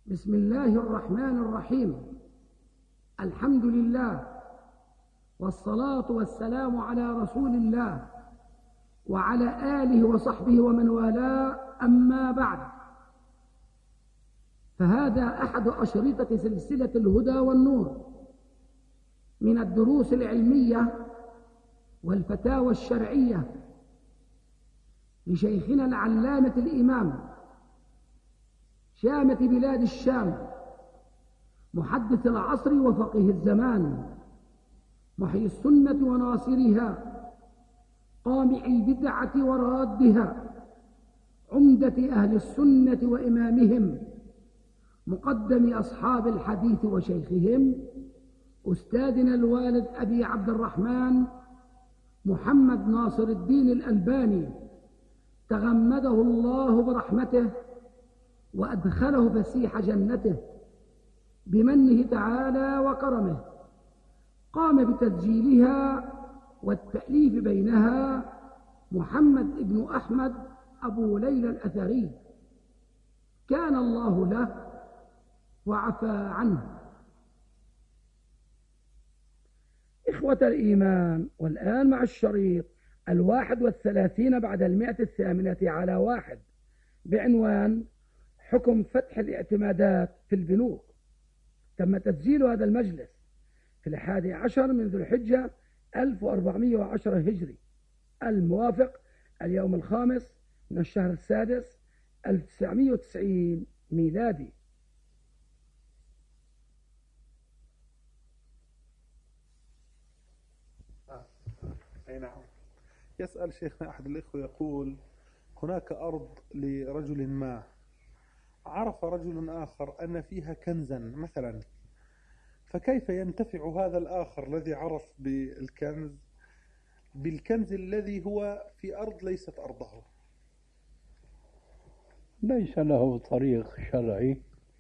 بسم الله الرحمن الرحيم. الحمد لله والصلاة والسلام على رسول الله وعلى آله وصحبه ومن والاه، أما بعد، فهذا أحد أشرطة سلسلة الهدى والنور من الدروس العلمية والفتاوى الشرعية لشيخنا العلامة الإمام شامة بلاد الشام، محدث العصر وفقيه الزمان، محيي السنة وناصرها، قامع البدعة ورادها، عمدة أهل السنة وإمامهم، مقدم أصحاب الحديث وشيخهم، أستاذنا الوالد أبي عبد الرحمن محمد ناصر الدين الألباني، تغمده الله برحمته وأدخله فسيح جنته بمنه تعالى وكرمه. قام بتسجيلها والتأليف بينها محمد بن أحمد أبو ليلى الأثري، كان الله له وعفى عنه. إخوة الإيمان، والآن مع الشريط 31 بعد 108 بعنوان حكم فتح الاعتمادات في البنوك. تم تسجيل هذا المجلس في 11 من ذو الحجة 1410 هجري، الموافق اليوم 5 من الشهر السادس 1990 ميلادي. أي نعم. يسأل شيخنا أحد الإخوة يقول: هناك أرض لرجل ما، عرف رجل آخر أن فيها كنزا مثلا، فكيف ينتفع هذا الآخر الذي عرف بالكنز الذي هو في أرض ليست أرضه؟ ليس له طريق شرعي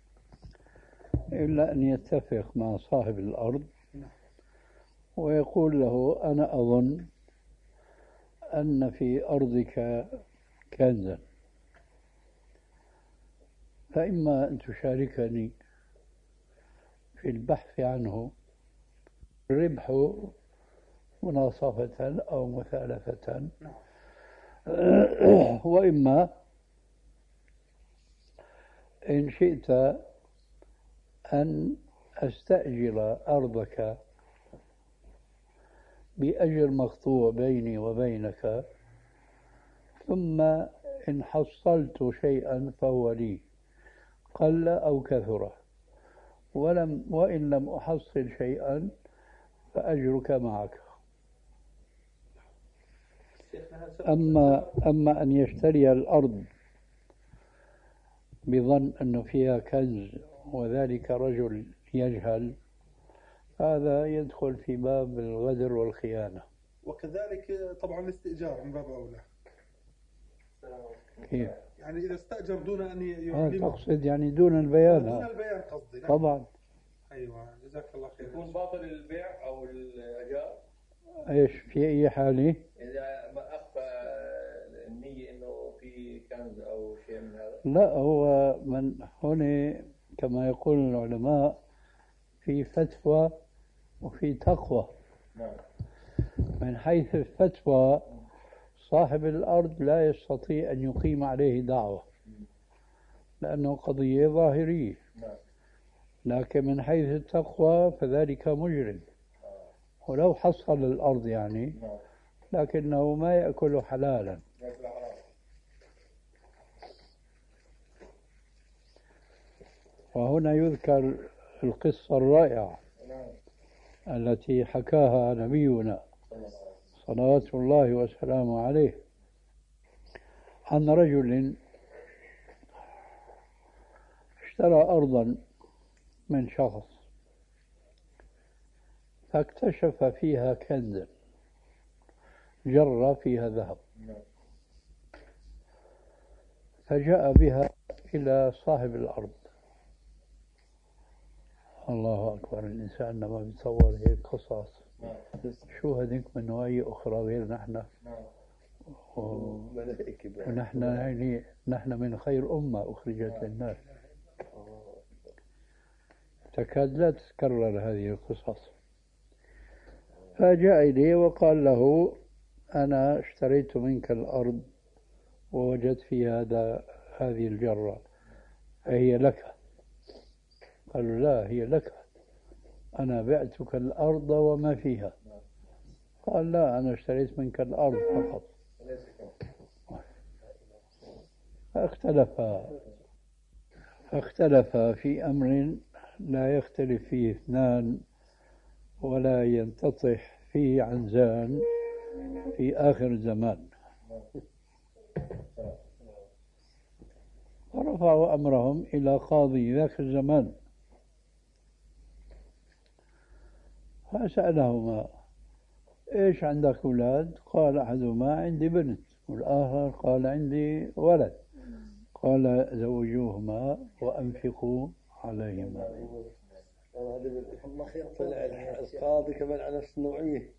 إلا أن يتفق مع صاحب الأرض ويقول له: أنا أظن أن في أرضك كنزا، فإما أن تشاركني في البحث عنه الربح مناصفة أو مثالثة، وإما إن شئت أن أستأجر أرضك بأجر مقطوع بيني وبينك، ثم إن حصلت شيئا فهو لي، قل أو كثر، وإن لم أحصل شيئا فأجرك معك. أما أن يشتري الأرض بظن أنه فيها كنز وذلك رجل يجهل، هذا يدخل في باب الغدر والخيانة. وكذلك طبعا الاستئجار من باب أولى. كيف؟ يعني إذا استأجر دون أن يعلمه. تقصد يعني دون البيان؟ دون البيان قصدي. طبعا. أيوة، جزاك الله خير. يكون باطل البيع أو الإيجار. إيش في أي حالة؟ إذا ما أخفى النية إنه في كنز أو شيء من هذا. لا، هو من هنا كما يقول العلماء في فتوى وفي تقوى. من حيث الفتوى صاحب الأرض لا يستطيع أن يقيم عليه دعوة لأنه قضية ظاهرية، لكن من حيث التقوى فذلك مجرم، ولو حصل الأرض يعني لكنه ما يأكل حلالا. وهنا يذكر القصة الرائعة التي حكاها نبينا صلوات الله وسلامه عليه عن رجل اشترى أرضا من شخص فاكتشف فيها كنزا جر فيها ذهب، فجاء بها إلى صاحب الأرض. الله أكبر، الإنسان لما بيتصور هيك قصص، شو هذيك من نوعية أخرى غير نحن، ونحن يعني نحن من خير أمة أخرجت للناس. تكاد لا تتكرر هذه القصص. فجاء إليه وقال له: أنا اشتريت منك الأرض ووجدت فيها هذه الجرة، فهي لك. قالوا: لا، هي لك، أنا بعتك الأرض وما فيها. قال: لا، أنا اشتريت منك الأرض فقط. فاختلفا في أمر لا يختلف فيه اثنان ولا ينتطح فيه عنزان في آخر الزمان. فرفعوا أمرهم إلى قاضي ذاك الزمان، فسألهما: إيش عندك أولاد؟ قال أحدهما: عندي بنت، والآخر قال: عندي ولد. قال: زوجوهما وأنفقوا عليهما. القاضي كمان على نفس النوعية.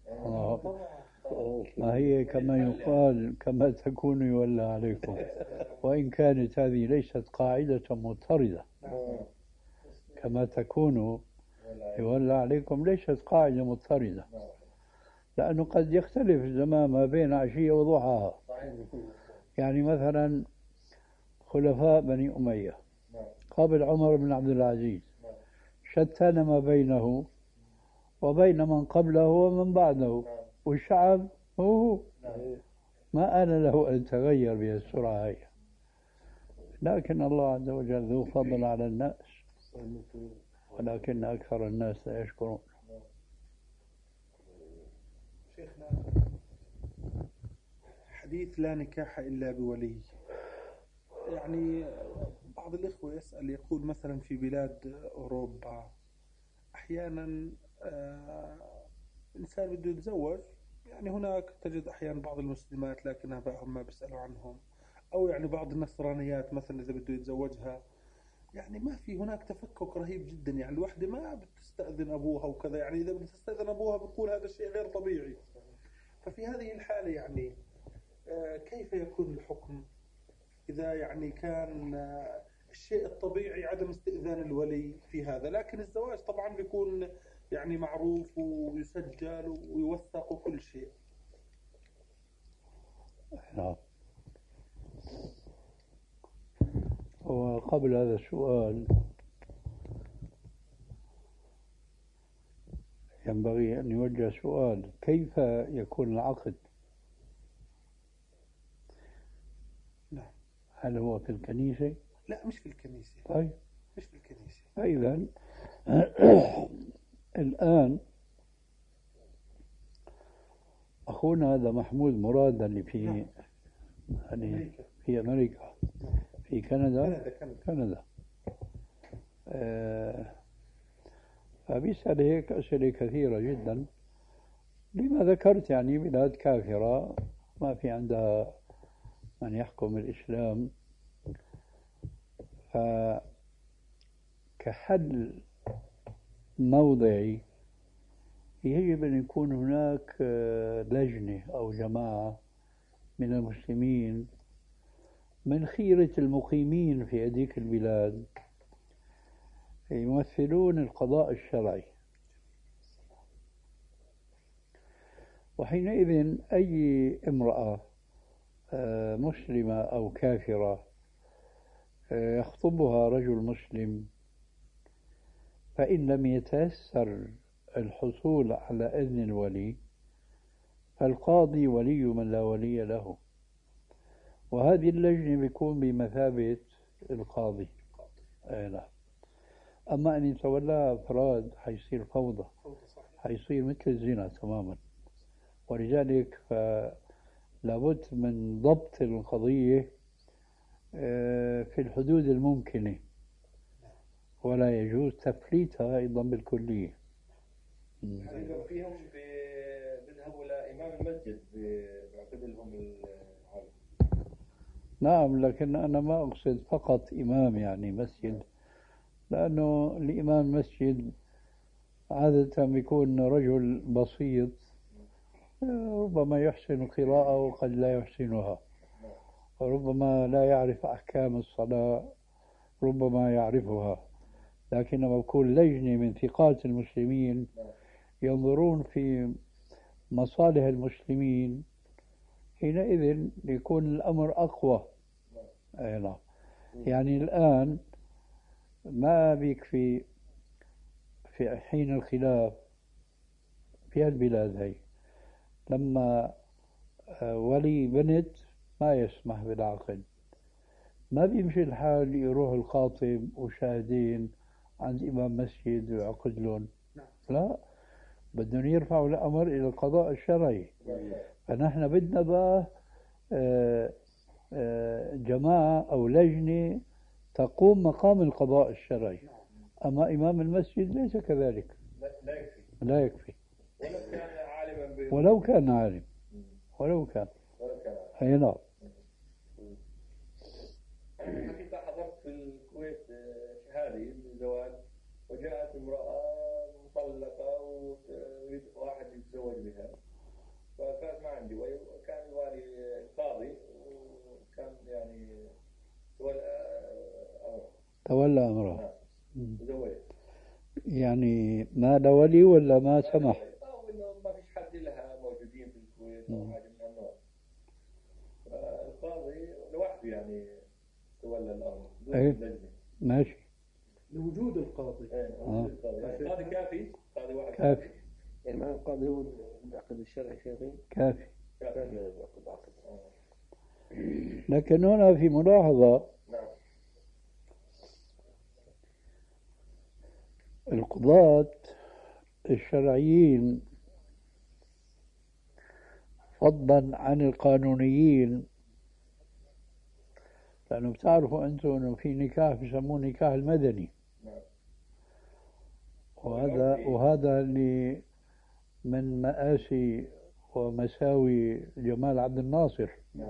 ما هي كما يقال: كما تكون يولى عليكم. وإن كانت هذه ليست قاعدة مضطردة، كما تكون يولى عليكم ليست قاعدة مضطردة، لأنه قد يختلف الزمان ما بين عشية وضحاها. يعني مثلا خلفاء بني أمية قبل عمر بن عبد العزيز شتان ما بينه وبين من قبله ومن بعده، والشعب هو ما آن له أن يتغير بهالسرعة هي. لكن الله عز وجل ذو فضل على الناس، ولكن أكثر الناس لا يشكرون. شيخنا، حديث لا نكاح إلا بولي، يعني بعض الإخوة يسأل يقول مثلا في بلاد أوروبا أحيانا إنسان بده يتزوج، يعني هناك تجد أحيانا بعض المسلمات لكن آبائهم ما بيسألوا عنهم، أو يعني بعض النصرانيات مثلا إذا بده يتزوجها يعني ما في، هناك تفكك رهيب جدا، يعني الوحدة ما بتستأذن أبوها وكذا، يعني إذا بتستأذن أبوها بيقول هذا الشيء غير طبيعي. ففي هذه الحالة يعني كيف يكون الحكم إذا يعني كان الشيء الطبيعي عدم استئذان الولي في هذا، لكن الزواج طبعا بيكون يعني معروف ويسجل ويوثق وكل شيء. نعم. وقبل هذا السؤال ينبغي أن يوجه سؤال: كيف يكون العقد؟ نعم. هل هو في الكنيسة؟ لا، مش في الكنيسة. طيب، مش في الكنيسة. إذن الآن أخونا هذا محمود مراد اللي في نعم. يعني في أمريكا، في كندا. فبيسأل هيك أسئلة كثيرة جدا، لما ذكرت يعني بلاد كافرة ما في عندها من يحكم الإسلام. فكحل موضعي يجب أن يكون هناك لجنة أو جماعة من المسلمين من خيرة المقيمين في هذيك البلاد يمثلون القضاء الشرعي، وحينئذ أي امرأة مسلمة أو كافرة يخطبها رجل مسلم، فإن لم يتيسر الحصول على إذن الولي فالقاضي ولي من لا ولي له، وهذه اللجنة بيكون بمثابة القاضي. نعم. أما أن يتولى أفراد حيصير فوضى، حيصير مثل الزنا تماما. ولذلك لابد من ضبط القضية في الحدود الممكنة، ولا يجوز تفليتها أيضا بالكلية. يعني فيهم بيذهبوا لإمام المسجد بيعقد لهم العقد. نعم، لكن أنا ما أقصد فقط إمام يعني مسجد، لأنه الإمام المسجد عادة بيكون رجل بسيط ربما يحسن القراءة وقد لا يحسنها، وربما لا يعرف أحكام الصلاة ربما يعرفها، لكن لما بكون لجنة من ثقات المسلمين ينظرون في مصالح المسلمين حينئذ يكون الأمر أقوى. أي نعم. يعني الآن ما بيكفي في حين الخلاف في البلاد هي لما ولي بنت ما يسمح بالعقد، ما بيمشي الحال يروح الخاطب وشاهدين عند إمام مسجد ويعقد لهم، لا، بدهم يرفعوا الأمر إلى القضاء الشرعي. فنحن بدنا بقى جماعة أو لجنة تقوم مقام القضاء الشرعي. أما إمام المسجد ليس كذلك، لا يكفي ولو كان عالم ولو كان. أي نعم. حقيقة حضرت في الكويت شهادة للزواج، وجاءت امرأة مطلقة ويريد واحد يتزوج بها، فكانت ما عندي، وكان الوالي القاضي وكان يعني تولى أمره. تزوجت. يعني ما لا ولي ولا ما سمح؟ أو إنه ما فيش حد لها موجودين في الكويت أو حاجة من النوع. القاضي لوحده يعني تولى الأمر بدون لجنة. ماشي. لوجود القاضي. وجود القاضي. القاضي كافي؟ قاضي واحد كافي. يعني معنى القاضي هو العقد الشرعي شيخي؟ كافي. كافي. لكن هنا في ملاحظة. نعم. القضاة الشرعيين فضلا عن القانونيين، لأنه بتعرفوا أنتم أنه في نكاح بيسموه نكاح المدني، وهذا اللي من مآسي ومساوي جمال عبد الناصر.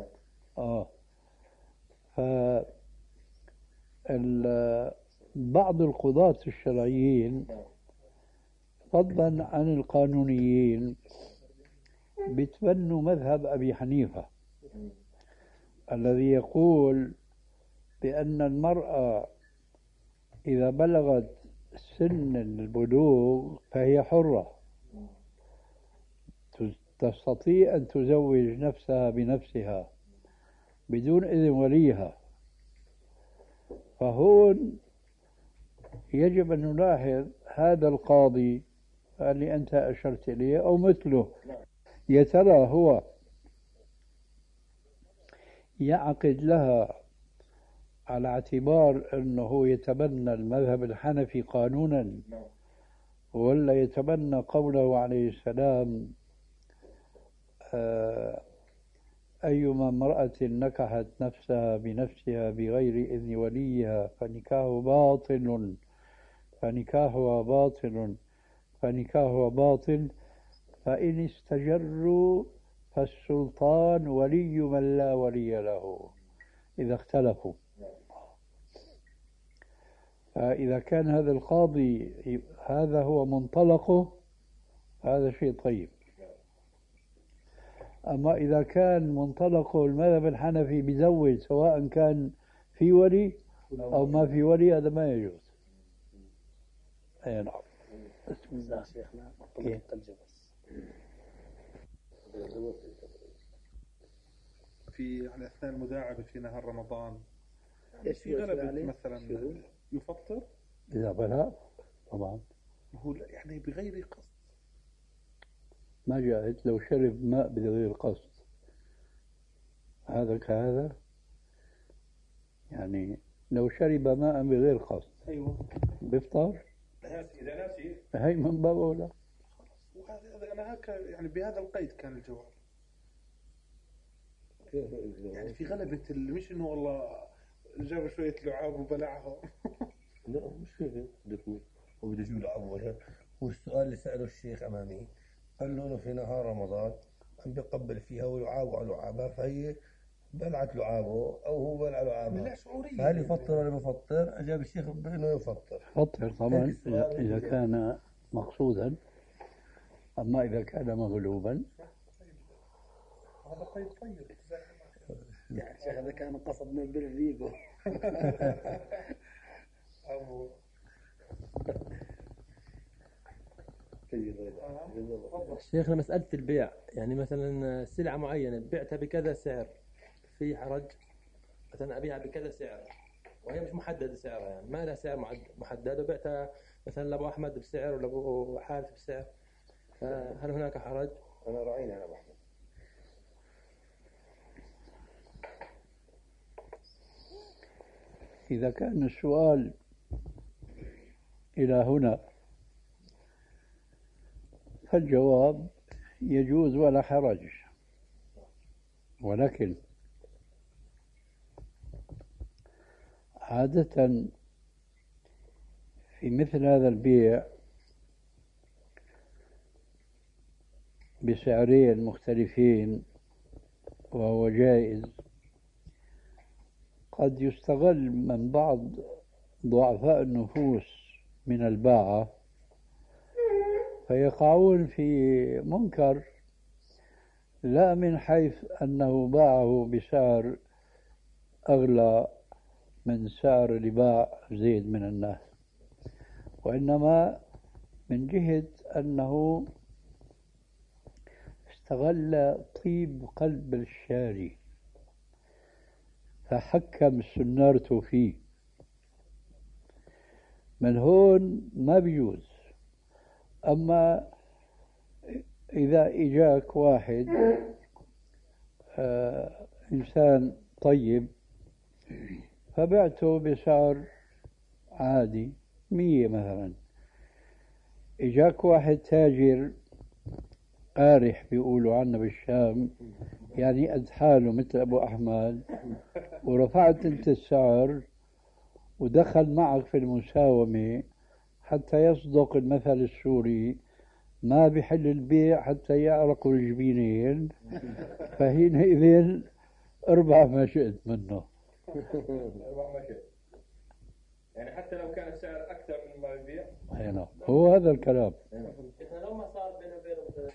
بعض القضاة الشرعيين فضلا عن القانونيين بيتبنوا مذهب أبي حنيفة الذي يقول بأن المرأة إذا بلغت سن البلوغ فهي حرة تستطيع أن تزوج نفسها بنفسها بدون إذن وليها. فهون يجب أن نلاحظ هذا القاضي اللي أنت أشرت إليه أو مثله، يا ترى هو يعقد لها على اعتبار أنه يتبنى المذهب الحنفي قانونا، ولا يتبنى قوله عليه السلام أيما امرأة نكحت نفسها بنفسها بغير إذن وليها فنكاحها باطل فإن استجروا فالسلطان ولي من لا ولي له إذا اختلفوا. فإذا كان هذا القاضي هذا هو منطلقه هذا شيء طيب. أما إذا كان منطلقه المذهب الحنفي بيزوج سواء كان في ولي أو ما في ولي هذا ما يجوز. أي نعم. بسم الله شيخنا. في يعني أثناء المداعبة في نهار رمضان في غلبة مثلا يفطر إذا بلغ طبعا هو يعني بغير قصد، ما جاءت لو شرب ماء بغير قصد هذا كهذا، يعني لو شرب ماء بغير قصد أيوة بيفطر إذا ناسي هي من باب أولى. وهذا أنا هكا يعني بهذا القيد كان الجواب، يعني في غلبة مش إنه والله جاب شوية لعاب وبلعهم. لا مش هيك هو بده يجيب لعاب ولا. والسؤال اللي سأله الشيخ أمامي قال له في نهار رمضان عم بيقبل فيها ولعابه على لعابها فهي بلعت لعابه أو هو بلع لعابها، فهل يفطر ولا بفطر؟ أجاب الشيخ بأنه يفطر. فطر طبعا إذا كان مقصودا، أما إذا كان مغلوبا هذا قيد طيب. يعني الشيخ هذا كان قصد من بالريقه. شيخنا مسألة البيع، يعني مثلا سلعة معينة بعتها بكذا سعر، في حرج؟ مثلا أبيعها بكذا سعر وهي مش محددة سعرها، يعني ما لها سعر محدد، وبعتها مثلا لأبو أحمد بسعر ولأبو حارث بسعر، فهل هناك حرج؟ أنا راعينا أنا أبو أحمد. إذا كان السؤال إلى هنا فالجواب يجوز ولا حرج، ولكن عادة في مثل هذا البيع بسعرين مختلفين وهو جائز، قد يستغل من بعض ضعفاء النفوس من الباعة فيقعون في منكر، لا من حيث أنه باعه بسعر أغلى من سعر اللي باع زيد من الناس، وإنما من جهة أنه استغل طيب قلب الشاري فحكم سنارته فيه. من هون ما بيجوز. أما إذا إجاك واحد إنسان طيب فبعته بسعر عادي 100 مثلا، إجاك واحد تاجر قارح بيقولوا عنه بالشام، يعني قد حاله مثل أبو أحمد، ورفعت أنت السعر ودخل معك في المساومة حتى يصدق المثل السوري: ما بحل البيع حتى يعرقوا الجبينين، فحينئذ اربح ما شئت منه. اربح ما شئت، يعني حتى لو كان السعر أكثر من ما يبيع. نعم، هو هذا الكلام. إحنا لو ما صار بينه وبينه مثلا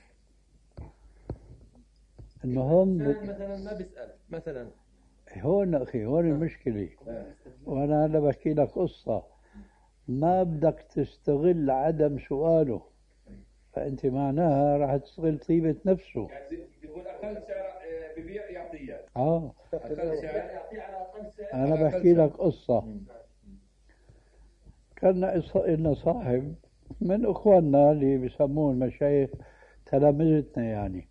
المهم مثلا ما بيسأل مثلا، هون أخي، هون المشكلة. وأنا هلا بحكي لك قصة، ما بدك تستغل عدم سؤاله، فأنت معناها راح تستغل طيبة نفسه. يعني يقول أقل سعر ببيع يعطيه. أقل سعر يعطيه على أقل سعر. أنا بحكي لك قصة. كان لنا صاحب من إخواننا اللي بيسموه المشايخ، تلامذتنا يعني،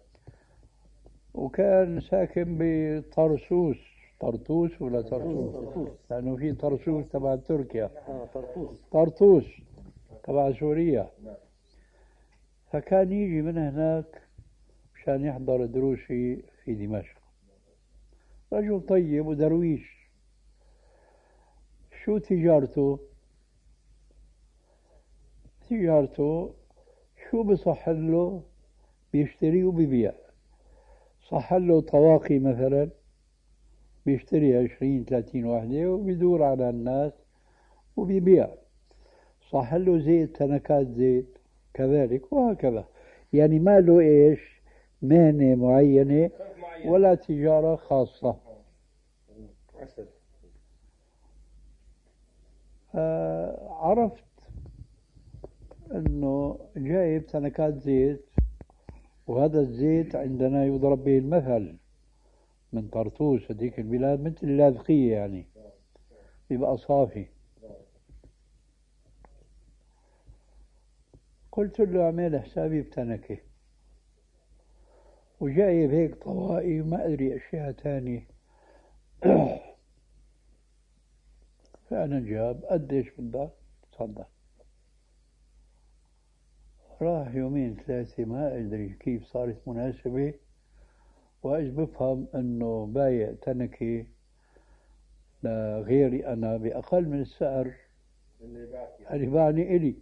وكان ساكن بطرسوس. طرطوس ولا طرطوس؟ لأنه في طرسوس تبع تركيا، طرطوس تبع سوريا. فكان يجي من هناك مشان يحضر دروسي في دمشق. رجل طيب ودرويش. شو تجارته؟ شو بصح له؟ بيشتري وبيبيع. صح له طواقي مثلا، بيشتري 20-30 وحدة وبيدور على الناس وبيبيع. صح له زيت، تنكات زيت كذلك، وهكذا. يعني ما له إيش مهنة معينة ولا تجارة خاصة. عرفت أنه جايب تنكات زيت، وهذا الزيت عندنا يضرب به المثل من طرطوس هذيك البلاد، مثل اللاذقية يعني، يبقى صافي. قلت له اعمل حسابي بتنكة، وجايب هيك طوائي وما أدري أشياء تانية. فأنا جاب قديش بدك؟ تفضل. راح 2-3 ما أدري كيف صارت مناسبة، وإيش بفهم أنه بايع تنكة لغيري أنا بأقل من السعر اللي باعني إلي.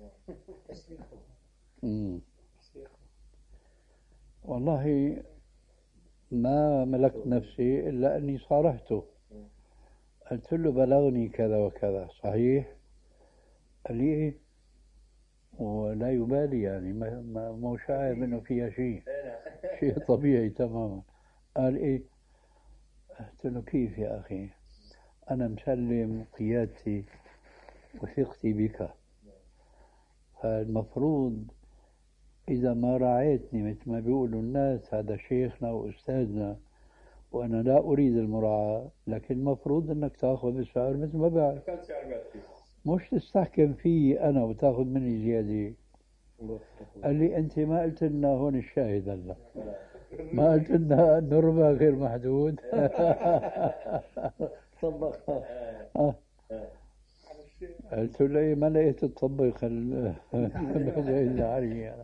والله ما ملكت نفسي إلا أني صارحته، قلت له بلغني كذا وكذا، صحيح؟ قال لي إيه، ولا يبالي يعني، ما شاعر منه فيها شيء طبيعي تماما. قال إيه؟ قلت له كيف يا أخي، أنا مسلم قيادتي وثقتي بك. فالمفروض إذا ما راعيتني مثل ما بيقولوا الناس هذا شيخنا وأستاذنا وأنا لا أريد المراعاة، لكن المفروض أنك تأخذ السعر مثل ما بعرف، كان سعر بعد فيه. مش تستحكم فيه أنا وتأخذ مني زيادة. قال لي أنت ما قلت لنا هون الشاهد هلا، ما قلت لنا أن الربا غير محدود. طبقها. قلت له إيه ما لقيت تطبق العري يعني.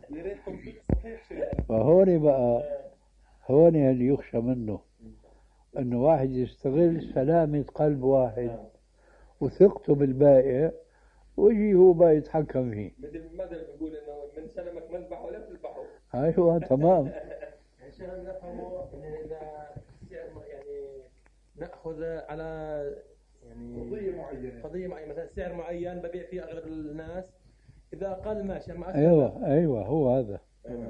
فهون بقى هون اللي يخشى منه انه واحد يستغل سلامة قلب واحد وثقته بالبائع ويجي هو بقى يتحكم فيه. مثل المثل بيقول انه من سلمك مذبح ولا تذبحه. ايوه تمام. عشان نفهموا ان اذا يعني ناخذ على يعني قضيه معينه مثلا سعر معين ببيع فيه اغلب الناس، اذا اقل ماشي اما اكثر. ايوه هو هذا.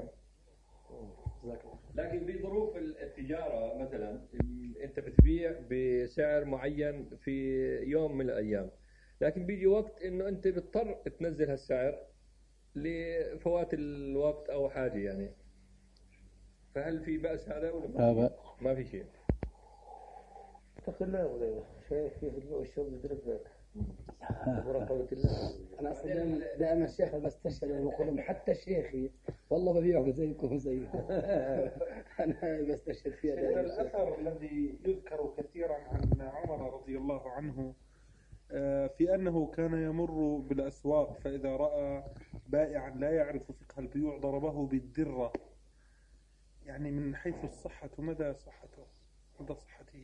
لكن في ظروف التجاره مثلا انت بتبيع بسعر معين في يوم من الايام، لكن بيجي وقت انه انت بتضطر تنزل هالسعر لفوات الوقت او حاجه يعني، فهل في بأس هذا ولا لا بأس. ما في شيء؟ اتق الله ولا شايف كيف البيع والشرب يدرك مراقبة الله. أنا أصلا دائما الشيخ بستشهد بقولهم حتى شيخي والله ببيعه زيكم وزيه. أنا بستشهد فيها دائما. الأثر الذي يذكر كثيرا عن عمر رضي الله عنه في أنه كان يمر بالأسواق فإذا رأى بائعا لا يعرف فقه البيوع ضربه بالدرة، يعني من حيث الصحة مدى صحته مدى صحته.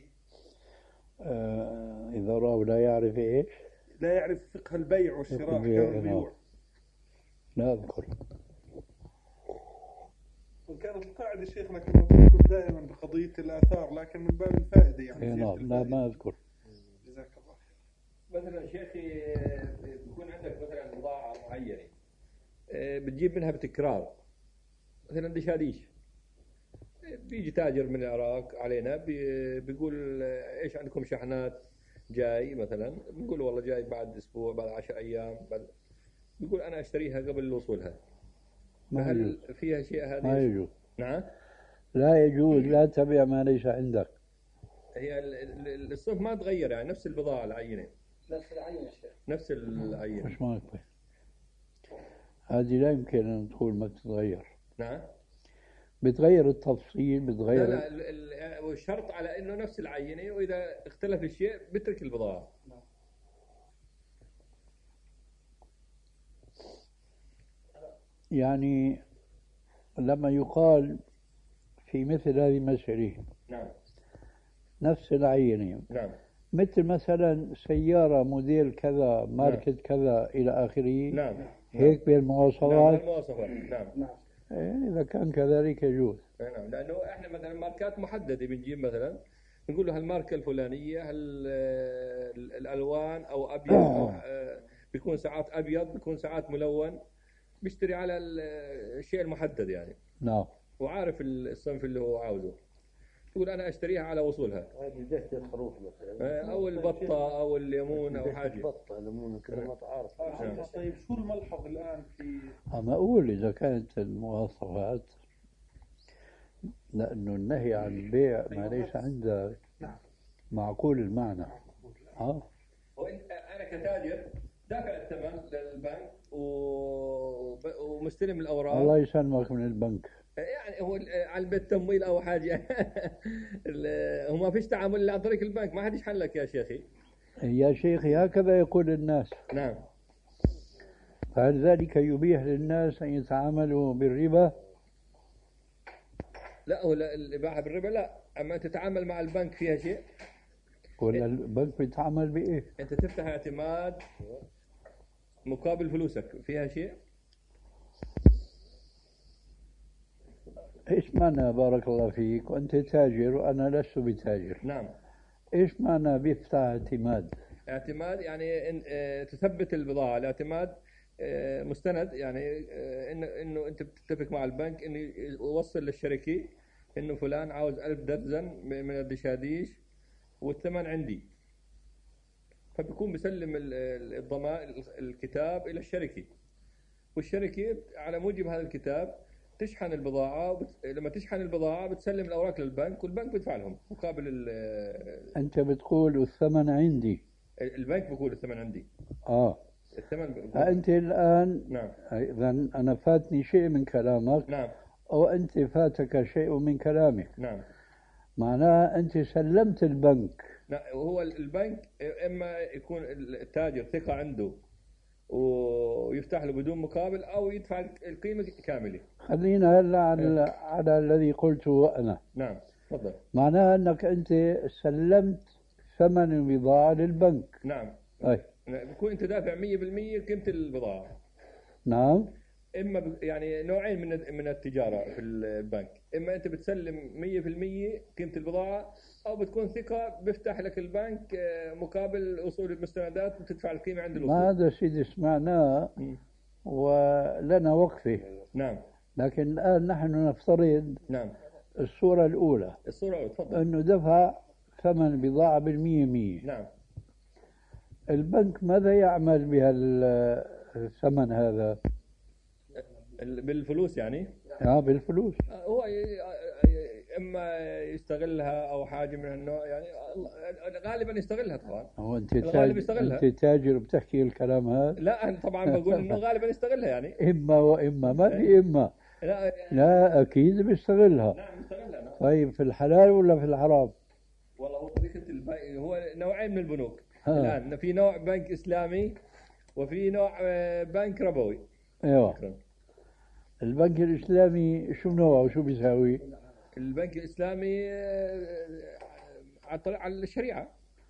إذا رأوا لا يعرف إيش؟ لا يعرف فقه البيع والشراء أحكام البيوع. لا أذكر. وكانت القاعدة شيخنا كما تقول دائما بقضية الآثار لكن من باب الفائدة يعني. لا ما أذكر. جزاك الله خير. مثلا شيخي بيكون عندك مثلا بضاعة معينة بتجيب منها بتكرار، مثلا دشاديش، بيجي تاجر من العراق علينا بيقول ايش عندكم شحنات جاي مثلا، بنقول والله جاي بعد اسبوع بعد 10 ايام بيقول انا اشتريها قبل وصولها. هل فيها شيء هذه؟ ما يجوز. نعم لا يجوز، لا تبيع ما ليس عندك. هي الصنف ما تغير يعني نفس البضاعة العينة. نفس العينة شيخ. نفس العينة. مش ممكن. هذه لا يمكن أن تقول ما تتغير. نعم. بتغير التفصيل بتغير. لا والشرط على انه نفس العينة، واذا اختلف الشيء بترك البضاعة. يعني لما يقال في مثل هذه المسألة نعم نفس العينة، نعم، مثل مثلا سيارة موديل كذا ماركة كذا إلى آخره، نعم هيك بالمواصفات. نعم المواصفات. نعم إذا كان كذلك يجوز. نعم، لأنه إحنا مثلا ماركات محددة بنجيب مثلا نقول له هالماركة الفلانية الألوان أو أبيض أو بيكون ساعات أبيض بيكون ساعات ملون، بيشتري على الشيء المحدد يعني. نعم. وعارف الصنف اللي هو عاوزه، يقول أنا أشتريها على وصولها. هذه زيت الخروف مثلا. أو البطة أو الليمون أو حاجة. بطة ليمون كذا ما تعرف. طيب شو الملحظ الآن في أما أقول إذا كانت المواصفات، لأنه النهي عن بيع ما ليس عندك معقول المعنى. أنا كتاجر دافع الثمن للبنك ومستلم الأوراق. الله يسلمك من البنك. يعني هو على البيت تمويل أو حاجة. هو ما فيش تعامل إلا عن طريق البنك، ما حد يشحن لك يا شيخي. يا شيخي هكذا يقول الناس. نعم. فهل ذلك يبيح للناس أن يتعاملوا بالربا؟ لا هو الإباحة بالربا لا، أما تتعامل مع البنك فيها شيء. ولا البنك بيتعامل بإيه؟ أنت تفتح اعتماد مقابل فلوسك فيها شيء. إيش معنى بارك الله فيك وأنت تاجر وأنا لست بتاجر؟ نعم. إيش معنى بيفتح اعتماد؟ اعتماد يعني تثبت البضاعة. الاعتماد مستند يعني إنه أنت بتتفق مع البنك إنه يوصل للشركة إنه فلان عاوز 1000 درزن من الدشاديش والثمن عندي. فبيكون بيسلم الضمان الكتاب إلى الشركة، والشركة على موجب هذا الكتاب تشحن البضاعة، لما تشحن البضاعة بتسلم الأوراق للبنك، والبنك بيدفع لهم مقابل أنت بتقول الثمن عندي. البنك بيقول الثمن عندي. الثمن أنت الآن نعم. إذا أنا فاتني شيء من كلامك. نعم. أو أنت فاتك شيء من كلامك. نعم. معناه أنت سلمت البنك. هو البنك إما يكون التاجر ثقة عنده ويفتح له بدون مقابل، أو يدفع القيمة كاملة. خلينا هلا على الذي قلته أنا. نعم تفضل. معناه أنك أنت سلمت ثمن البضاعة للبنك. نعم. أي. بكون أنت دافع 100% قيمة البضاعة. نعم. إما يعني نوعين من التجارة في البنك، إما أنت بتسلم 100% قيمة البضاعة، أو بتكون ثقة بيفتح لك البنك مقابل وصول المستندات وتدفع القيمة عند الوصول. ما هذا سيدي سمعناه ولنا وقفه. نعم. لكن الآن نحن نفترض نعم الصورة الأولى. الصورة الأولى تفضل. أنه دفع ثمن البضاعة 100%. نعم. البنك ماذا يعمل بهالثمن هذا؟ بالفلوس يعني؟ بالفلوس. هو اما يستغلها او حاجه من النوع يعني، غالبا يستغلها طبعا. هو انت تاجر بتحكي الكلام هذا؟ لا انا طبعا بقول انه غالبا يستغلها يعني. اما واما، ما في اما. لا اكيد بيستغلها. نعم بيستغلها. نعم. طيب في الحلال ولا في الحرام؟ والله هو طريقه هو نوعين من البنوك. الان في نوع بنك اسلامي وفي نوع بنك ربوي. ايوه. البنك الإسلامي شو نوعه وشو بيساوي؟ البنك الإسلامي على الشريعة.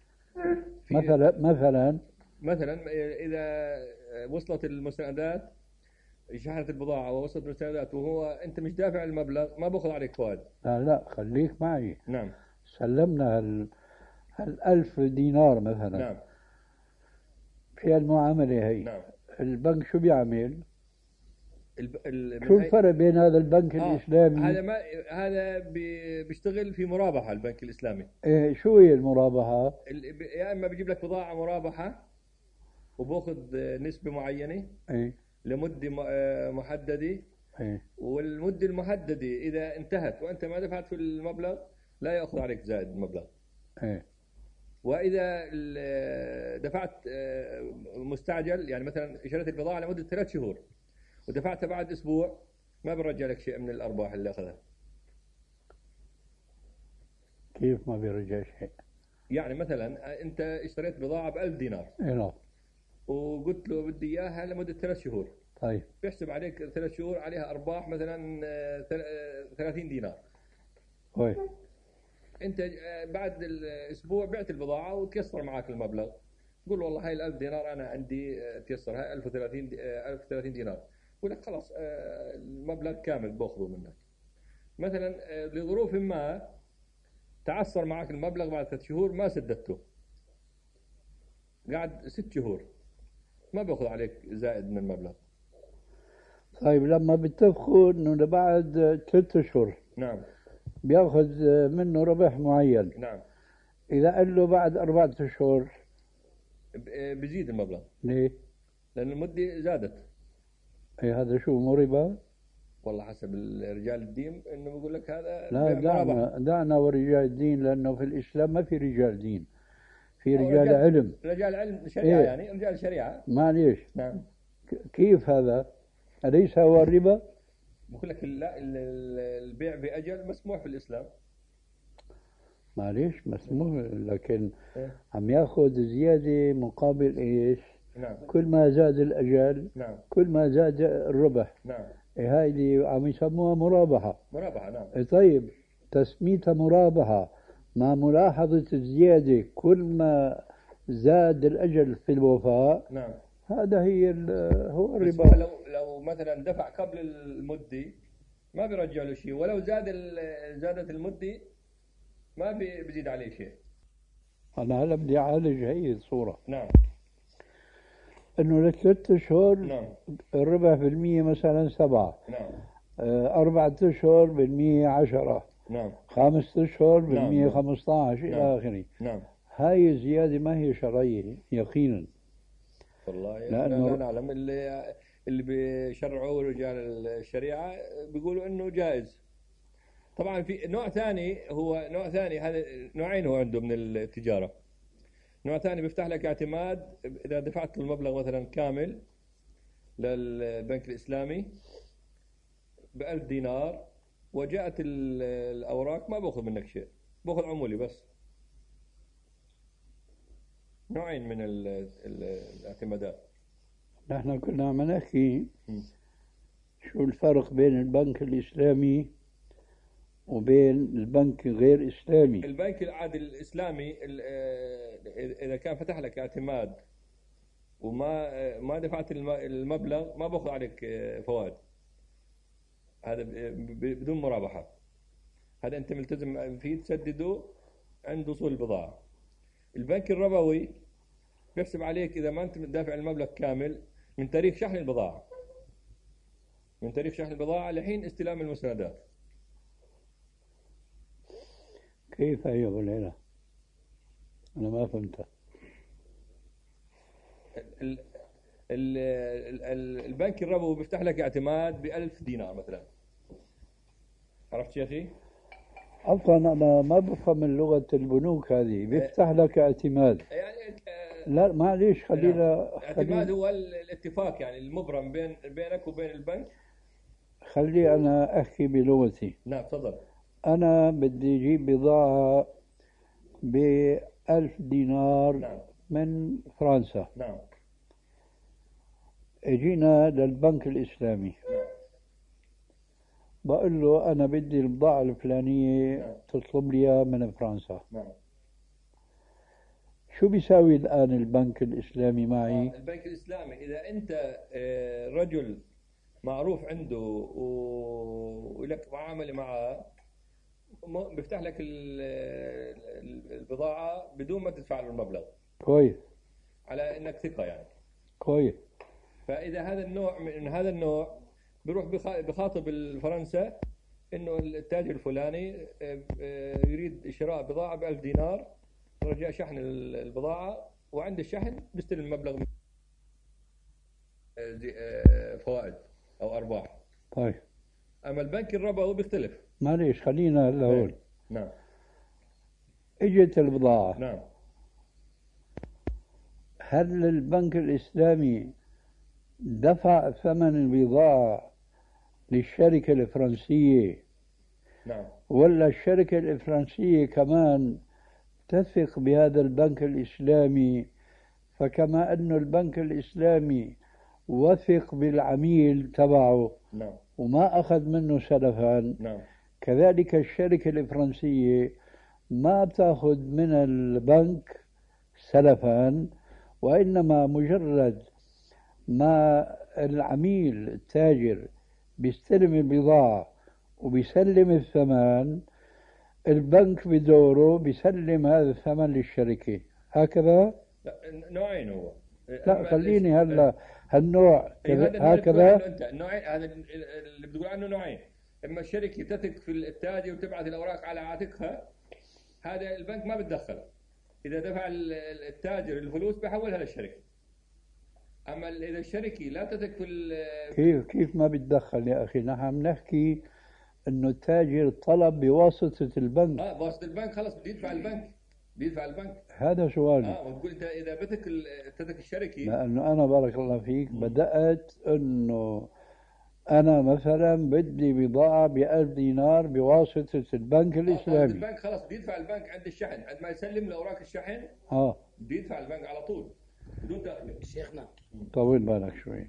مثلا إذا وصلت المستندات، شحنت البضاعة ووصلت المستندات وهو أنت مش دافع المبلغ، ما بأخذ عليك فوائد. لا خليك معي. نعم. سلمنا 1000 دينار مثلا. نعم. في المعاملة هي. نعم. البنك شو بيعمل؟ شو الفرق بين هذا البنك الإسلامي؟ هذا بيشتغل في مرابحة. البنك الإسلامي شو هي المرابحة؟ يا إما بيجيب لك بضاعة مرابحة وبأخذ نسبة معينة لمدة محددة. والمدة المحددة إذا انتهت وأنت ما دفعت في المبلغ لا يأخذ عليك زائد المبلغ. وإذا دفعت مستعجل، يعني مثلا اشتريت البضاعة لمدة 3 شهور ودفعتها بعد أسبوع، ما بيرجع لك شيء من الأرباح اللي أخذها. كيف ما بيرجع شيء؟ يعني مثلا أنت اشتريت بضاعة ب1000 دينار. نعم. وقلت له بدي إياها لمدة 3 شهور. طيب. بيحسب عليك 3 شهور عليها أرباح مثلا 30 دينار. طيب. أنت بعد الأسبوع بعت البضاعة وتيسر معك المبلغ، تقول والله هاي 1000 دينار أنا عندي تيسر، هاي 1030 دينار. يقول لك خلاص المبلغ كامل باخذه منك. مثلا لظروف ما تعثر معك المبلغ بعد 3 شهور ما سددته، قاعد 6 شهور، ما باخذ عليك زائد من المبلغ. طيب لما بتتفقوا انه بعد 3 اشهر نعم بياخذ منه ربح معين. نعم. اذا قال له بعد 4 اشهر بيزيد المبلغ. ليه؟ لأن المدة زادت. هذا شو مو ربا؟ والله حسب رجال الدين انه بيقول لك هذا. لا دعنا ورجال الدين، لانه في الاسلام ما في رجال دين، في رجال علم. رجال علم شريعه. يعني رجال شريعه. معليش. نعم. كيف هذا؟ أليس هو الربا؟ بقول لك لا، البيع بأجل مسموح في الإسلام. معليش مسموح، لكن عم ياخذ زيادة مقابل ايش؟ نعم. كل ما زاد الأجل نعم. كل ما زاد الربح. نعم. هاي اللي عم يسموها مرابحة. مرابحة. نعم. طيب تسميتها مرابحة مع ملاحظة الزيادة كل ما زاد الأجل في الوفاء. نعم. هذا هو الربا. لو مثلا دفع قبل المدة ما بيرجع له شيء، ولو زادت المدة ما بيزيد عليه شيء. أنا هلا بدي أعالج هي الصورة. نعم. إنه ل3 أشهر. نعم. الربح بالمية مثلا 7. نعم. 4 أشهر بالمية 10. نعم. 5 أشهر بالمية نعم. 15 إلى آخره. نعم. هاي الزيادة ما هي شرعية يقينا. والله لأنه- لا نعلم اللي بيشرعوا رجال الشريعة بيقولوا إنه جائز. طبعا في نوع ثاني، هو نوع ثاني، هذا نوعين هو عنده من التجارة. نوع ثاني بيفتح لك اعتماد إذا دفعت له المبلغ مثلا كامل للبنك الإسلامي ب1000 دينار، وجاءت الأوراق ما بأخذ منك شيء، بأخذ عمولي بس. نوعين من الاعتمادات. نحن كنا عم نحكي م. شو الفرق بين البنك الإسلامي وبين البنك غير إسلامي. البنك العادي الإسلامي إذا كان فتح لك اعتماد وما دفعت المبلغ ما بأخذ عليك فوائد، هذا بدون مرابحة. هذا أنت ملتزم فيه تسدده عند وصول البضاعة. البنك الربوي بيحسب عليك إذا ما أنت دافع المبلغ كامل من تاريخ شحن البضاعة، من تاريخ شحن البضاعة لحين استلام المسندات. كيف يا أبو العلا؟ أنا ما فهمتها. البنك الربوي بيفتح لك اعتماد ب1000 دينار مثلا. عرفت شيخي؟ عفوا أنا ما بفهم لغة البنوك هذه. بيفتح لك اعتماد يعني لا معليش خلينا الاعتماد هو الاتفاق يعني المبرم بينك وبين البنك. خلي أنا أحكي بلغتي. نعم تفضل. أنا بدي أجيب بضاعة ب1000 دينار نعم. من فرنسا. نعم. اجينا للبنك الإسلامي. نعم. بقول له أنا بدي البضاعة الفلانية. نعم. تطلب لي إياها من فرنسا. نعم. شو بيساوي الآن البنك الإسلامي معي؟ البنك الإسلامي إذا أنت رجل معروف عنده ولك معاملة معه بيفتح لك البضاعة بدون ما تدفع له المبلغ. كويس. على انك ثقة يعني. كويس. فإذا هذا النوع من هذا النوع بيروح بخاطب فرنسا انه التاجر الفلاني يريد شراء بضاعة ب1000 دينار، رجاء شحن البضاعة، وعند الشحن بيستلم المبلغ فوائد او ارباح. طيب. اما البنك الربوي بيختلف. معليش خلينا هلا هون. نعم. اجت البضاعة. نعم. هل البنك الإسلامي دفع ثمن البضاعة للشركة الفرنسية؟ نعم. ولا الشركة الفرنسية كمان تثق بهذا البنك الإسلامي، فكما أن البنك الإسلامي وثق بالعميل تبعه نعم. وما أخذ منه سلفا، نعم. كذلك الشركة الفرنسية ما بتأخذ من البنك سلفا، وإنما مجرد ما العميل التاجر بيستلم البضاعة وبيسلم الثمن، البنك بدوره بيسلم هذا الثمن للشركة. هكذا؟ لا نوعين هو. لا خليني هلا هالنوع هكذا. انت النوعين هذا اللي بتقول عنه نوعين. اما الشركة تثق في التاجر وتبعث الاوراق على عاتقها، هذا البنك ما بتدخل. اذا دفع التاجر الفلوس بحولها للشركة. اما اذا الشركة لا تثق في كيف ما بتدخل يا اخي؟ نحن بنحكي انه التاجر طلب بواسطة البنك. بواسطة البنك خلص بده يدفع البنك. بيدفع البنك. هذا سؤالي. وتقول انت اذا تثق الشركة. لانه انا بارك الله فيك بدأت انه انا مثلا بدي بضاعة ب1000 دينار بواسطة البنك الاسلامي. البنك خلص بده يدفع البنك عند الشحن، عندما يسلم لاوراق الشحن بده يدفع البنك على طول بدون تأخير. شيخنا طول بالك شوي.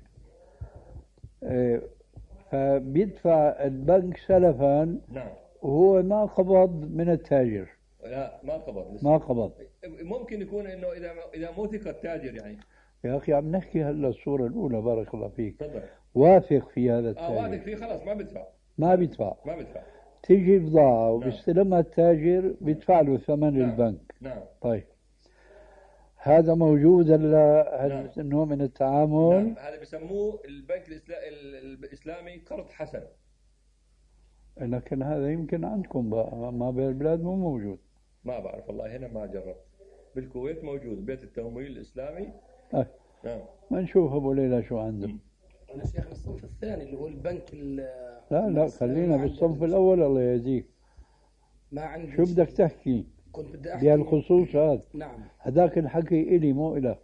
فبيدفع البنك سلفا. نعم. وهو ما قبض من التاجر. لا ما قبض لسه. ما قبض. ممكن يكون انه اذا مو ثقة التاجر يعني. يا اخي عم نحكي هلا الصورة الأولى بارك الله فيك. تفضل. واثق في هذا التاجر. واثق فيه خلاص ما بدفع. ما بدفع. تيجي بضاعة وبيستلمها التاجر بيدفع له ثمن البنك. نعم. طيب هذا موجود هذا النوع من التعامل؟ نعم. هذا بسموه البنك الإسلامي قرض حسن. لكن هذا يمكن عندكم بقى، ما بالبلاد مو موجود. ما بعرف والله، هنا ما جربت. بالكويت موجود بيت التمويل الإسلامي. طيب نعم. ما نشوف أبو ليلى شو عنده. أنا شيخ الصنف الثاني اللي هو البنك لا خلينا بالصنف الأول الله يهديك. ما عندي شو بدك تحكي كنت بدي أحكي بهالخصوص هذا؟ نعم. هذاك الحكي إلي مو إلك.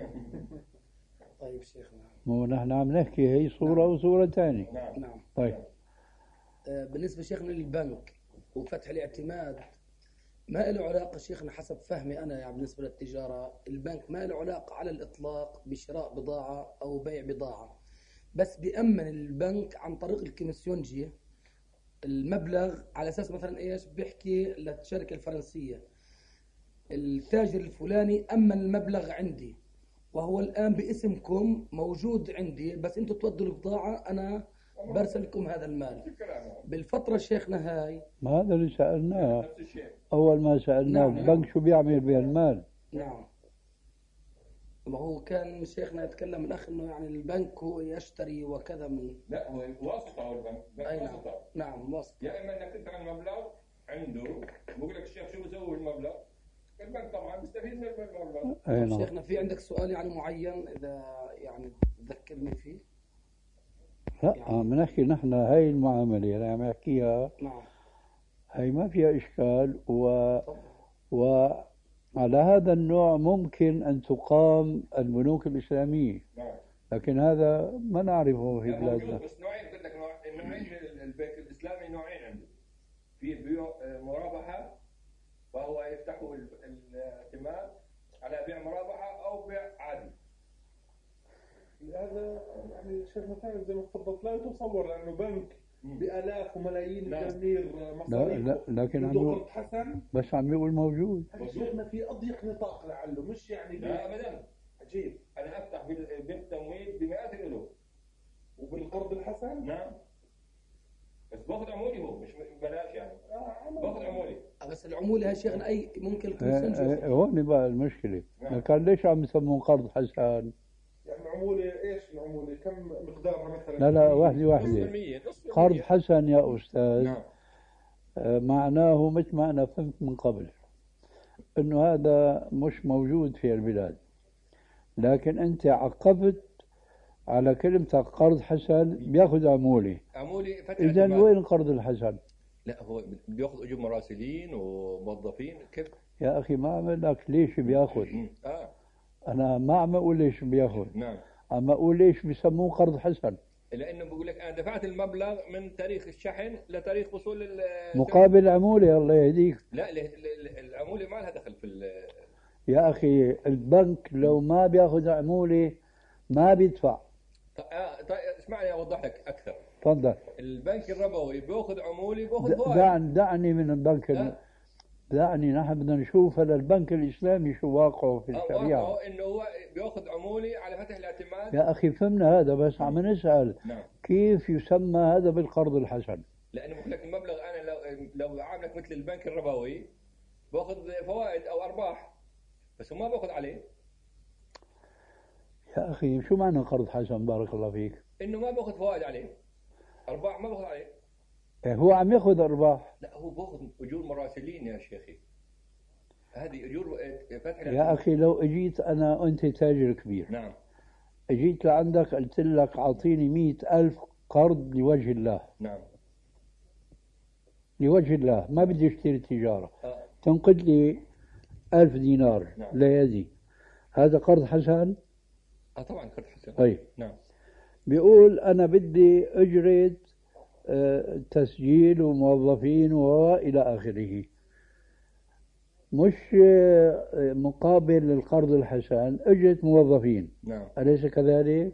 طيب شيخنا. مو نحن عم نحكي هي صورة نعم. وصورة ثانية. نعم. طيب بالنسبة شيخنا للبنك وفتح الاعتماد ما له علاقة شيخنا حسب فهمي أنا يعني بالنسبة للتجارة البنك ما له علاقة على الإطلاق بشراء بضاعة أو بيع بضاعة، بس بيأمن البنك عن طريق الكوميسيونجي المبلغ على أساس مثلا إيش بيحكي للشركة الفرنسية التاجر الفلاني أمن المبلغ عندي وهو الآن باسمكم موجود عندي، بس أنتم تودوا البضاعة أنا برسل لكم هذا المال. بالفترة شيخنا هاي ما هذا اللي سألناه نفس الشيء. أول ما سألناه نعم. البنك شو بيعمل بهالمال. نعم. ما هو كان شيخنا يتكلم الأخ إنه يعني البنك هو يشتري وكذا من. لا هو واسطة أو البنك. أي نعم. واسطة. نعم واسطة. يا إما إنك تدفع المبلغ عنده بقول لك الشيخ شو بيسوي بالمبلغ؟ البنك طبعا بيستفيد من المبلغ. أي نعم. شيخنا في عندك سؤال يعني معين إذا يعني تذكرني فيه؟ لا يعني- عم نحكي نحن هاي المعاملة اللي عم نحكيها نعم. هي ما فيها إشكال وعلى هذا النوع ممكن أن تقام البنوك الإسلامية، نعم. لكن هذا ما نعرفه في لا موجود بلادنا. بس نوعين قلت لك نوعين من البنك الإسلامي نوعين عنده. في بيع مرابحة وهو يفتحوا الاعتماد على بيع مرابحة أو بيع عادي. هذا يعني شيخنا ثاني زي ما تفضلت لا يتصور لانه بنك بالاف وملايين نعم. الدنانير لا مصاريف لكن عم عنده يقول قرض حسن. بس عم يقول موجود. هذا شيخنا في اضيق نطاق لعله مش يعني لا أبدا. عجيب. أنا أفتح بالتمويل بمئات الألوف. وبالقرض الحسن نعم. بس باخذ عمولي هو مش بلاش يعني. باخذ عمولي. بس العمولة يا شيخنا أي ممكن الكوميسيونجي. هون بقى المشكلة. نعم. لكن ليش عم يسموه قرض حسن؟ يعني عمولة ايش العمولة كم مقدارها مثلا؟ لا نصف واحدة المية. قرض حسن يا أستاذ. نعم. معناه مثل ما أنا فهمت من قبل أنه هذا مش موجود في البلاد، لكن أنت عقبت على كلمة قرض حسن بياخذ عمولة. عمولي فتح إذا اعتماد. وين القرض الحسن؟ لا هو بياخذ اجور مراسلين وموظفين كيف؟ يا أخي ما عم لك ليش بياخذ. أنا ما عم أقول ليش بياخذ، نعم. عم أقول ليش بيسموه قرض حسن. لانه بقول لك انا دفعت المبلغ من تاريخ الشحن لتاريخ وصول مقابل عمولة الله يهديك. لا العموله ما لها دخل في يا أخي البنك لو ما بياخذ عمولة ما بيدفع. طيب اسمعني اوضح لك اكثر. تفضل. البنك الربوي بياخذ عموله بياخذ فوائد. دعني من البنك دعني نحن بدنا نشوف هذا البنك الإسلامي شو واقعه في الشريعة. واقعه انه هو بياخذ عموله على فتح الاعتماد. يا أخي فهمنا هذا بس عم نسأل نعم. كيف يسمى هذا بالقرض الحسن؟ لانه بقول لك المبلغ انا لو عاملك مثل البنك الربوي باخذ فوائد او ارباح بس هو ما باخذ عليه. يا أخي شو معنى قرض حسن بارك الله فيك؟ انه ما باخذ فوائد عليه، ارباح ما باخذ عليه. هو عم ياخذ أرباح. لا هو باخذ اجور مراسلين يا شيخي. هذه اجور فتح يا أخي لو اجيت أنا وأنت تاجر كبير. نعم. اجيت لعندك قلت لك أعطيني 100,000 قرض لوجه الله. نعم. لوجه الله ما بدي اشتري تجارة. تنقد لي 1000 دينار. نعم. ليدي هذا قرض حسن؟ طبعا قرض حسن. طيب. نعم. بيقول أنا بدي أجرة تسجيل وموظفين وإلى آخره، مش مقابل القرض الحسن أجرة موظفين. نعم. أليس كذلك؟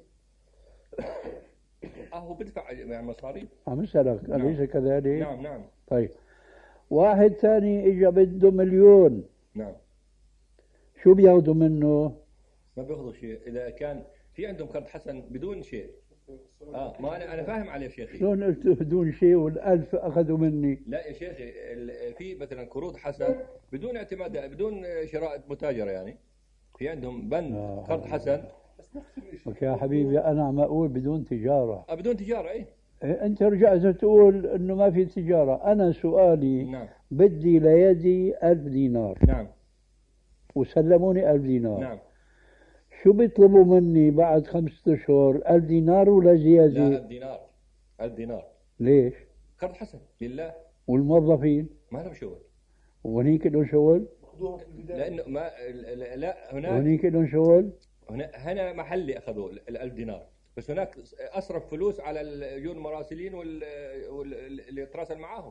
هو بدفع يعني مصاريف. عم أسألك نعم. أليس كذلك؟ نعم نعم. طيب واحد ثاني إجا بده 1,000,000. نعم. شو بياخذوا منه؟ ما بياخذوا شيء اذا كان في عندهم قرض حسن بدون شيء. ما انا فاهم عليه شيخي. شلون قلت بدون شيء وال1000 أخذوا مني؟ لا يا شيخي في مثلا قروض حسن بدون اعتماد بدون شراء متاجره يعني. في عندهم بند قرض حسن. يا حبيبي أنا عم أقول بدون تجارة. بدون تجاره اي. أنت رجعت تقول إنه ما في تجارة. أنا سؤالي نعم. بدي ليدي 1000 دينار. نعم. وسلموني 1000 دينار. نعم. شو بيطلبوا مني بعد 5 أشهر؟ 1000 دينار ولا لا، زيادة؟ 1000 دينار. 1000 دينار ليش؟ قرض حسن لله. والموظفين ما لهم شغل. وهنيك لهم شغل؟ لانه ما لا هناك وهنيك لهم شغل؟ هنا محلي اخذوا ال 1000 دينار، بس هناك اصرف فلوس على الاجور المراسلين واللي يتراسل معاهم.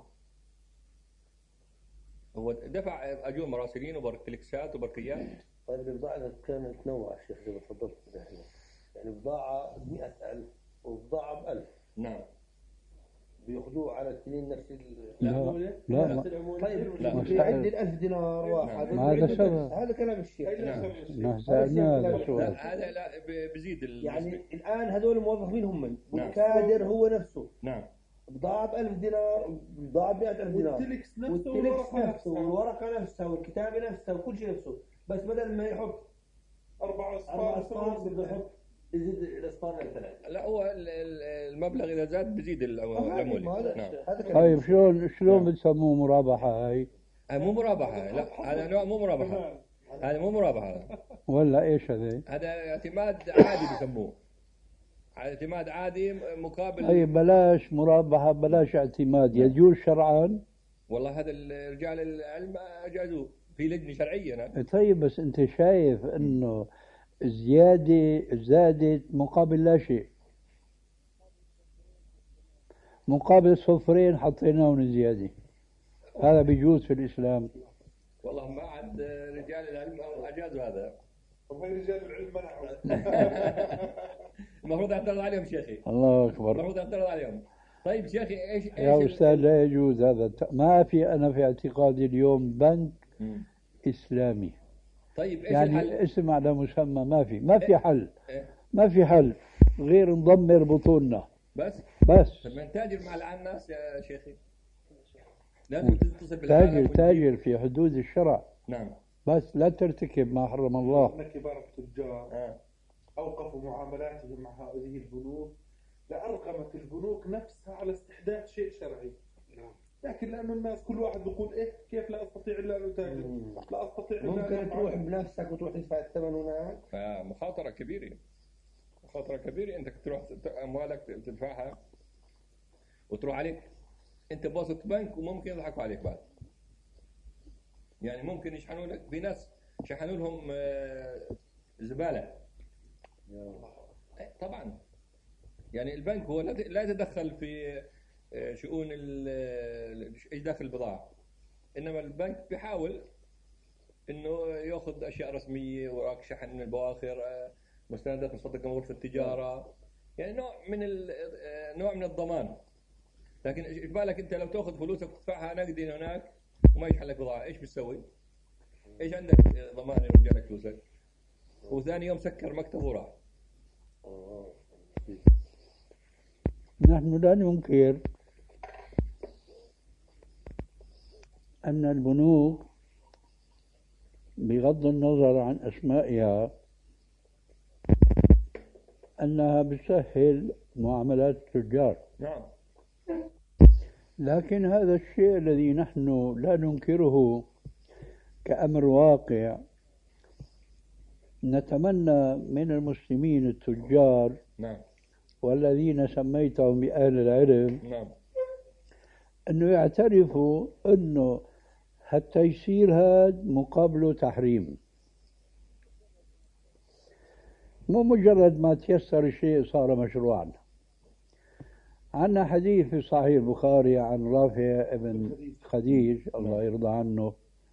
هو دفع اجور مراسلين وبركلكسات وبرقيات. طيب البضاعة كانت تنوع الشيخ زي ما تفضلت يعني بضاعة ب100,000 وبضاعة ب1000. نعم. بياخذوه على الاثنين نفس لا لا طيب لا. في عندي ال1000 دينار واحد. ما هذا سبب. هذا كلام الشيخ. نحن سألنا هذا السؤال. هذا لا بزيد يعني الآن هذول الموظفين هم نعم. والكادر هو نفسه. نعم. بضاعة ب1000 دينار، بضاعة ب100,000 دينار، والتلكس والتلكس نفسه والورقة نفسها والكتابة نفسها وكل شيء نفسه، بس بدل ما يحط 4 أصفار بده يحط يزيد الأصفار لثلاث. لا، هو المبلغ اذا زاد بزيد العموله. نعم. طيب شلون بتسموه مرابحة هاي؟ مو مرابحة، لا هذا نوع مو مرابحة. هذا مو مرابحة. ولا ايش هذا؟ هذا اعتماد عادي بسموه. اعتماد عادي مقابل. اي بلاش مرابحة بلاش اعتماد، يجوز شرعا؟ والله هذا رجال العلم اجازوه في لجنة شرعية. نعم. طيب بس انت شايف انه زادت مقابل لا شيء، مقابل صفرين حطيناهم زيادة، هذا بيجوز في الإسلام؟ والله ما عاد رجال العلم اجازوا هذا. طب هاي رجال العلم منعوا. المفروض اعترض عليهم شيخي. الله أكبر. المفروض اعترض عليهم. طيب شيخي ايش يا أستاذ لا يجوز هذا. ما في، أنا في اعتقادي اليوم بنك إسلامي. طيب ايش يعني الحل؟ اسم على مسمى، ما في حل. ما في حل غير نضمر بطوننا بس. طب ما نتاجر مع الناس يا شيخي. لازم تتصل بالعالم. تاجر في حدود الشرع. نعم. بس لا ترتكب ما حرم الله. أن كبار التجار أوقفوا معاملاتهم مع هذه البنوك لأرغمت البنوك نفسها على استحداث شيء شرعي. لكن لأنه الناس كل واحد بيقول كيف لا أستطيع إلا أن أتاجر، لا أستطيع إلا ممكن تروح بنفسك وتروح تدفع الثمن هناك. فمخاطرة كبيرة. مخاطرة كبيرة. أنت تروح أموالك تدفعها وتروح عليك أنت بواسطة بنك، وممكن يضحكوا عليك بعد. يعني ممكن يشحنوا لك، في ناس شحنوا لهم زبالة. طبعا يعني البنك هو لا يتدخل في شؤون ايش داخل البضاعة، انما البنك بيحاول انه ياخذ اشياء رسمية، وراك شحن من البواخر، مستندات مصدقة من غرفة التجارة، يعني نوع من الضمان. لكن ايش بالك انت لو تاخذ فلوسك وتدفعها نقدي هناك وما يشحن لك بضاعة، ايش بتسوي؟ ايش عندك ضمان يرجع لك فلوسك؟ وثاني يوم سكر مكتبه وراح. نحن لا ننكر أن البنوك بغض النظر عن أسمائها أنها بتسهل معاملات التجار. نعم. لكن هذا الشيء الذي نحن لا ننكره كأمر واقع، نتمنى من المسلمين التجار نعم. والذين سميتهم بأهل العلم نعم. أنه يعترفوا أنه هالتيسير هذا مقابله تحريم، مو مجرد ما تيسر الشيء صار مشروعا. عندنا حديث في صحيح البخاري عن رافع بن خديج الله يرضى عنه،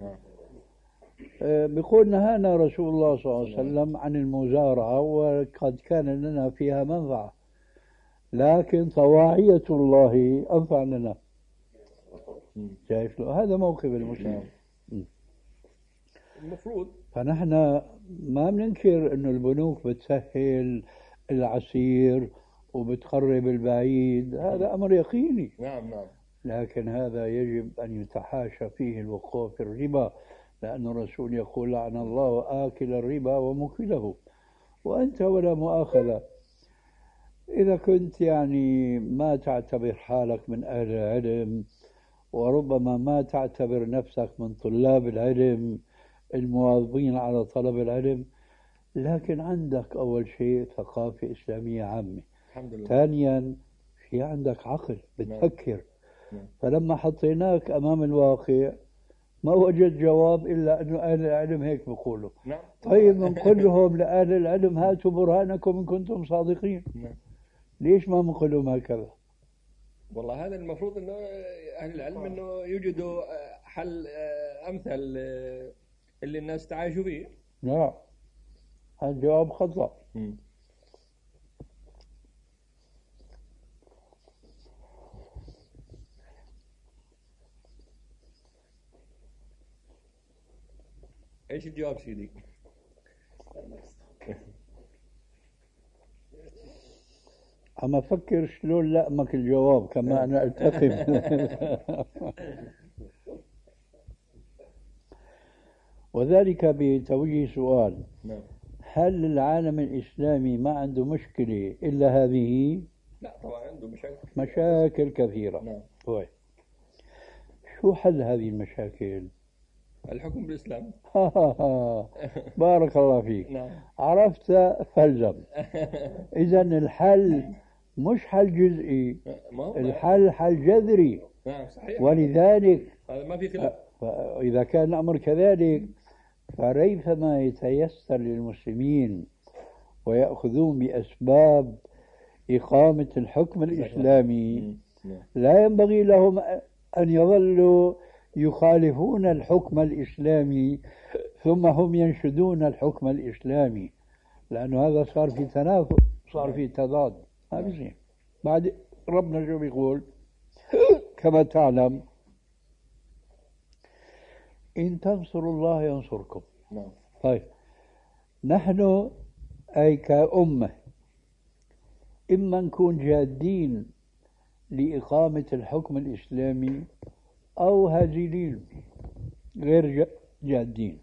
بيقول نهانا رسول الله صلى الله عليه وسلم عن المزارعة وقد كان لنا فيها منفعة، لكن طواعية الله أنفع لنا. شايف له هذا موقف المسلم. المفروض فنحن ما بننكر انه البنوك بتسهل العسير وبتقرب البعيد، هذا امر يقيني. نعم. لكن هذا يجب ان يتحاشى فيه الوقوع في الربا، لأن الرسول يقول لعن الله آكل الربا وموكله. وأنت ولا مؤاخذة إذا كنت يعني ما تعتبر حالك من أهل العلم، وربما ما تعتبر نفسك من طلاب العلم المواظبين على طلب العلم، لكن عندك أول شيء ثقافة إسلامية عامة، الحمد لله. ثانيا في عندك عقل بتفكر. نعم. فلما حطيناك أمام الواقع ما وجد جواب إلا أنه أهل العلم هيك بيقولوا. نعم. طيب بنقول لهم لأهل العلم هاتوا برهانكم إن كنتم صادقين. نعم. ليش ما بنقول لهم هكذا؟ والله هذا المفروض انه اهل العلم انه يوجدوا حل امثل اللي الناس تعايشوا فيه. لا، هذا جواب خطأ. ايش الجواب سيدي؟ عم أفكر شلون لأمك الجواب كما أنا ألتقم. وذلك بتوجيه سؤال: نعم. هل العالم الإسلامي ما عنده مشكلة إلا هذه؟ لا طبعا عنده مشاكل. مشاكل كثيرة. نعم. طيب شو حل هذه المشاكل؟ الحكم بالإسلام. بارك الله فيك. نعم. عرفت فالزم. إذا الحل مش حل جزئي، الحل حل جذري. نعم صحيح. ولذلك هذا ما في خلاف. إذا كان الأمر كذلك فريثما يتيسر للمسلمين ويأخذون بأسباب إقامة الحكم الإسلامي، لا ينبغي لهم أن يظلوا يخالفون الحكم الإسلامي ثم هم ينشدون الحكم الإسلامي، لأنه هذا صار في تنافس، صار في تضاد. ما بيصير. بعد ربنا شو بيقول؟ كما تعلم: إن تنصروا الله ينصركم. نعم. طيب نحن أي كأمة إما نكون جادين لإقامة الحكم الإسلامي أو هازلين غير جادين.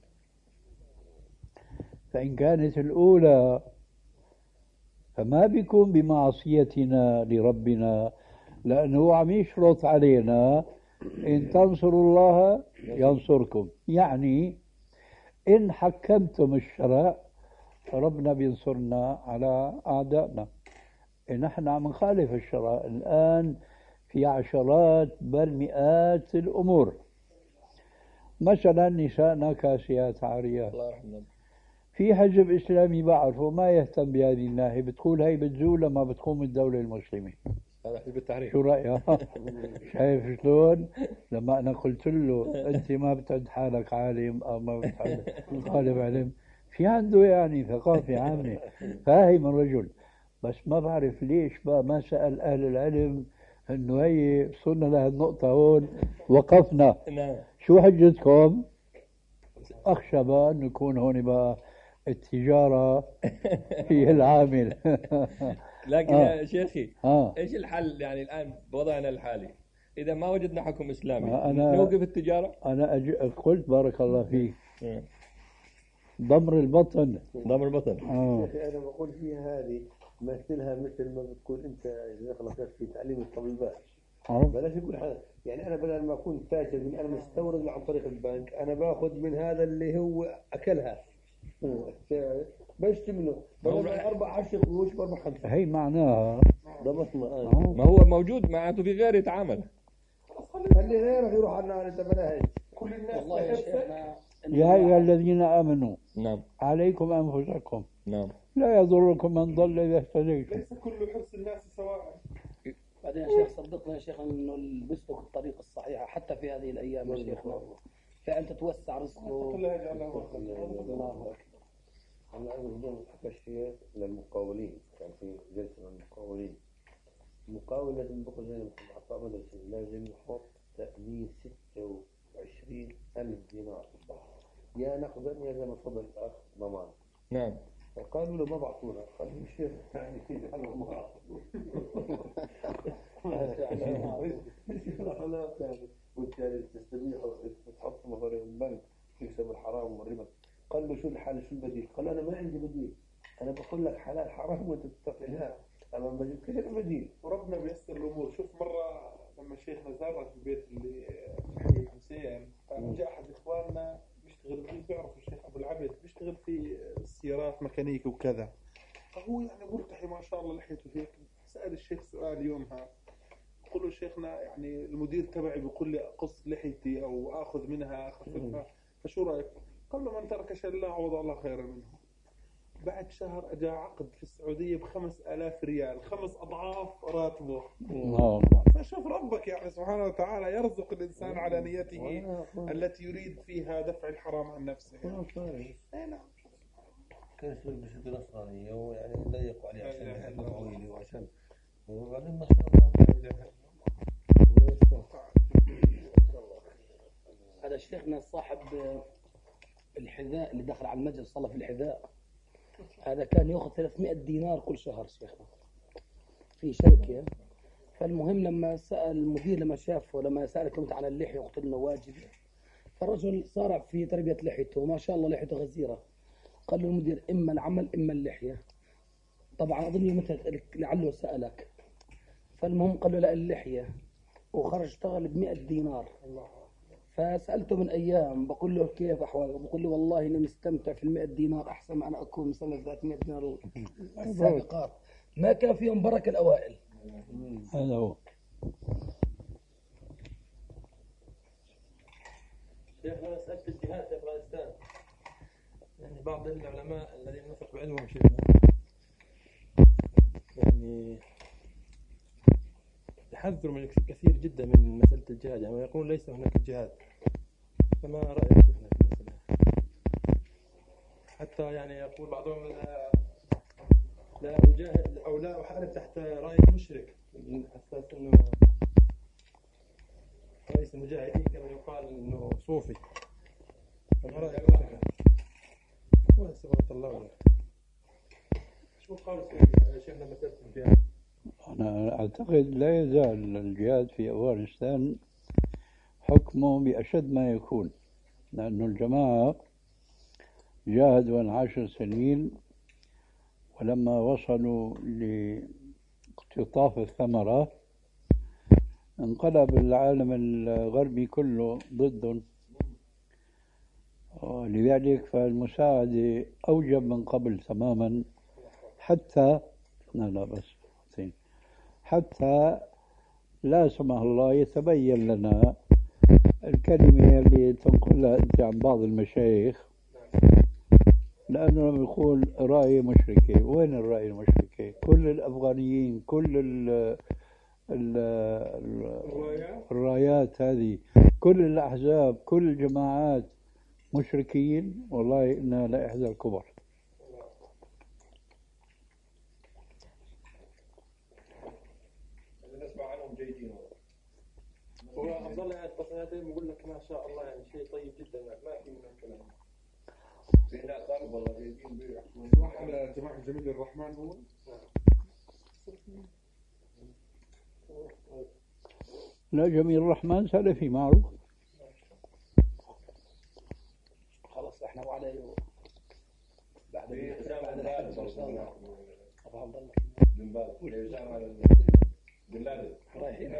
فإن كانت الأولى فما بيكون بمعصيتنا لربنا، لأنه عم يشرط علينا إن تنصروا الله ينصركم، يعني إن حكمتم الشرع ربنا بينصرنا على أعدائنا. نحن عم نخالف الشرع الآن في عشرات بل مئات الأمور. مثلا نسائنا كاسيات عاريات. الله يرحمه. في حزب إسلامي بعرفه ما يهتم بهذه الناحية، بتقول هي بتزول لما بتقوم الدولة المسلمة. هذا حزب التحرير. شو رأيك؟ شايف شلون؟ لما أنا قلت له أنت ما بتعد حالك عالم أو ما بتعد طالب علم، في عنده يعني ثقافة عامة، فاهم الرجل، بس ما بعرف ليش بقى ما سأل أهل العلم إنه هي وصلنا لهالنقطة هون وقفنا. نعم. شو حجتكم؟ أخشى بقى أن يكون هون بقى التجارة هي العامل. لكن يا شيخي ايش الحل يعني الان بوضعنا الحالي؟ اذا ما وجدنا حكم اسلامي نوقف التجاره؟ انا قلت بارك الله فيك ضمر البطن. ضمر البطن. انا بقول فيها هذه مثلها مثل ما بتقول انت اذا خلصت في تعليم الطبيبات. بلاش يقول حاجه، يعني انا بدل ما اكون تاجر من انا مستورد عن طريق البنك، انا باخذ من هذا اللي هو اكلها بشتمله بدل 4-10 قروش ب4-5. هي معناها ضبطنا. ما هو موجود معناته في غير يتعامل. خلي غيرك يروح على النار. انت بلاش كل الناس. والله يا شيخنا يا أيها الذين آمنوا نعم عليكم أنفسكم نعم لا يضركم من ضل إذا اهتديتم. ليس كل حرص الناس سواء. بعدين يا شيخ صدقنا يا شيخ انه اللي بيسلك الطريق الصحيحه حتى في هذه الايام يا شيخنا فعلا تتوسع رزقه. الله يجعله الله اكبر. أنا أظن حكى الشيخ للمقاولين، كان في جلسة للمقاولين. المقاول لازم بقول زي ما عطاء مدرسة لازم يحط تأمين 26,000 دينار. يا نقدا يا زي ما تفضل الأخ ضمان. نعم. فقالوا له ما بعطونا، قال له الشيخ يعني كذا حلو ما والتالي تستبيح تحط مصاري البنك تكسب الحرام والربا. قال له شو الحل شو البديل؟ قال أنا ما عندي بديل، أنا بقول لك حلال حرام وأنت تتقي. أما بديل كيف بديل؟ وربنا بيسر الأمور. شوف مرة لما شيخنا زار البيت اللي في حي الحسين، جاء أحد إخواننا بيشتغل بيشتغل فيه، بيعرف الشيخ أبو العبد بيشتغل في السيارات ميكانيكي وكذا، فهو يعني ملتحي ما شاء الله لحيته هيك. سأل الشيخ سؤال يومها، قل له شيخنا يعني المدير تبعي بيقول لي أقص لحيتي أو آخذ منها أخففها، فشو رأيك؟ قال له من ترك شيئا لا عوض الله خيرا منه. بعد شهر أجا عقد في السعودية ب5,000 ريال، 5 أضعاف راتبه. فشوف ربك يعني سبحانه وتعالى يرزق الإنسان على نيته التي يريد فيها دفع الحرام عن نفسه. نعم. كان يسوي بشكل نصرانية ويعني ضيقوا عليه عشان يحب طويلي وعشان وبعدين ما شاء الله. هذا شيخنا صاحب الحذاء اللي دخل على المجلس صلى في الحذاء، هذا كان يأخذ 300 دينار كل شهر شيخنا في شركة. فالمهم لما سأل المدير لما شافه لما سأل كلمة على اللحية وقلت له واجب، فالرجل صارع في تربية لحيته وما شاء الله لحيته غزيرة. قال له المدير إما العمل إما اللحية. طبعا أظن مثل لعله سألك. فالمهم قال له لا اللحية، وخرج اشتغل ب100 دينار. فسألته من أيام بقول له كيف أحوالك؟ بقول له والله إني مستمتع في 100 دينار أحسن ما أنا أكون مسلم 300 دينار السابقات، ما كان فيهم بركة الأوائل. هذا هو. شيخنا مسألة الجهاد في أفغانستان، يعني بعض العلماء الذين نثق بعلمهم شيخنا يعني يحذروا من كثير جدا من مسألة الجهاد، يعني ويقولون ليس هناك جهاد. فما رأيك شيخنا في المسألة؟ حتى يعني يقول بعضهم لا أجاهد أو لا أحارب تحت راية مشرك، من أساس أنه رئيس المجاهدين كما يقال أنه صوفي. فما رأيك شيخنا؟ سبحان الله. شو قال شيخنا مسألة الجهاد؟ أنا أعتقد لا يزال الجهاد في أفغانستان حكمه بأشد ما يكون، لأن الجماعة جاهدوا عن 10 سنين، ولما وصلوا لاقتطاف الثمرة انقلب العالم الغربي كله ضدهم، ولذلك فالمساعدة أوجب من قبل تماما، حتى حتى لا سمح الله يتبين لنا الكلمة اللي تنقلها أنت عن بعض المشايخ، لأنه لما يقول راية مشركة، وين الراية المشركة؟ كل الأفغانيين كل الرايات هذه كل الأحزاب كل الجماعات مشركين، والله إنها لإحدى الكبر. هو عبد الله يعني تصريحاته بقول لك ما شاء الله يعني شيء طيب جدا، ما في من الكلام. لا طالب والله جايين بيحكوا على جماعة جميل الرحمن هو. لا جميل الرحمن سلفي معروف. خلاص احنا وعليه بعد بن باز بن لادن رايحين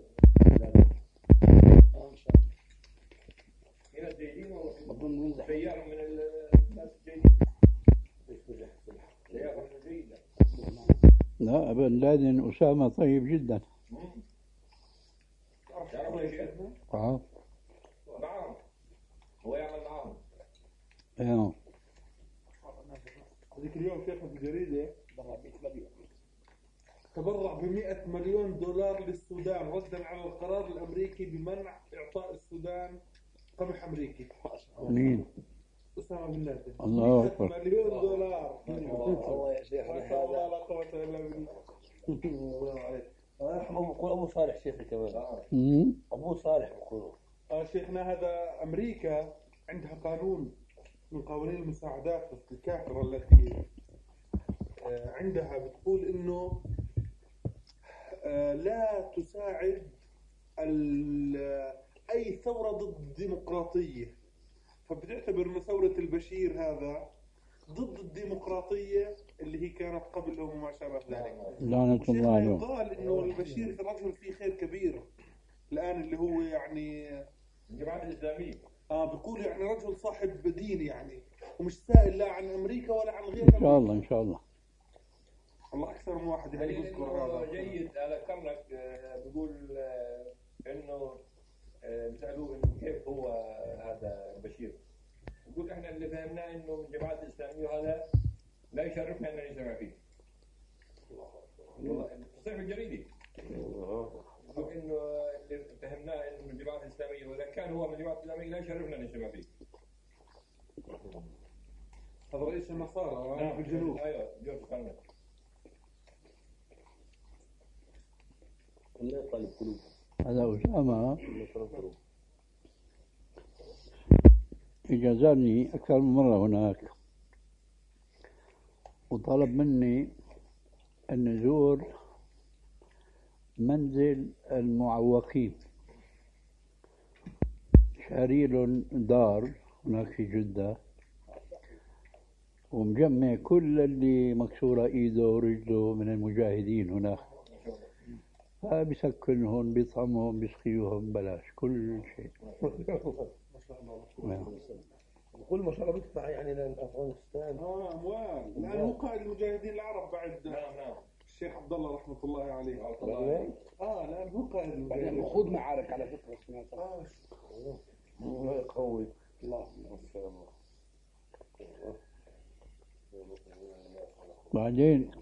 ان شاء الله. هنا جايين بظن ننزح سيارة من الناس جايين سيارة جيدة. لا بن لادن أسامة طيب جدا. نعم هو يعمل معاهم. ايوه هذيك اليوم شيخنا في الجريدة تبرع ب100 مليون دولار للسودان ردا على القرار الأمريكي بمنع إعطاء السودان قمح أمريكي. مين؟ أسامة بن لادن. الله أكبر. 100 مليون دولار. الله يا شيخ ما شاء الله لا قوة إلا بالله. الله يرحمه بقول أبو صالح شيخي كمان. أبو صالح بقولوا. شيخنا هذا أمريكا عندها قانون من قوانين المساعدات الكافرة التي عندها بتقول إنه لا تساعد أي ثورة ضد الديمقراطية، فبتعتبر إن ثورة البشير هذا ضد الديمقراطية اللي هي كانت قبله وما شابه ذلك. لعنة الله عليه. يقال إنه البشير الرجل فيه خير كبير الآن اللي هو يعني الجماعة الإسلامية. بيقول يعني رجل صاحب دين يعني، ومش سائل لا عن أمريكا ولا عن غير إن شاء أمريكا. الله إن شاء الله. والله أكثر من واحد يعني دليل بيذكر انه هذا. جيد على كرنك بيقول انه بيسالوه انه كيف هو هذا البشير، يقول احنا اللي فهمناه انه من الجماعات الاسلاميه وهذا لا يشرفنا ان نجتمع فيه. والله تصريح الجريدي يقول انه اللي فهمناه انه من الجماعات الاسلاميه واذا كان هو من الجماعات الاسلاميه لا يشرفنا ان نجتمع فيه. هذا رئيس النصارى في الجنوب. ايوه جورج كرنك. الله يطلب قلوب. هذا أسامة الله يطلب قلوب. إجا زارني أكثر من مرة هناك، وطلب مني أن نزور منزل المعوقين، شاري لهم دار هناك في جدة، ومجمع كل اللي مكسورة إيده ورجله من المجاهدين هناك، فبيسكنهم بيطعمهم بيسقيهم بلاش كل شيء. كل ما شاء الله بيدفع يعني لأفغانستان. أموال. الآن هو قائد المجاهدين العرب بعد نعم الشيخ عبد الله رحمة الله عليه. الآن هو قائد بعدين المجاهدين. خذ معارك على فكرة سمعت. الله يقوي. الله. بعدين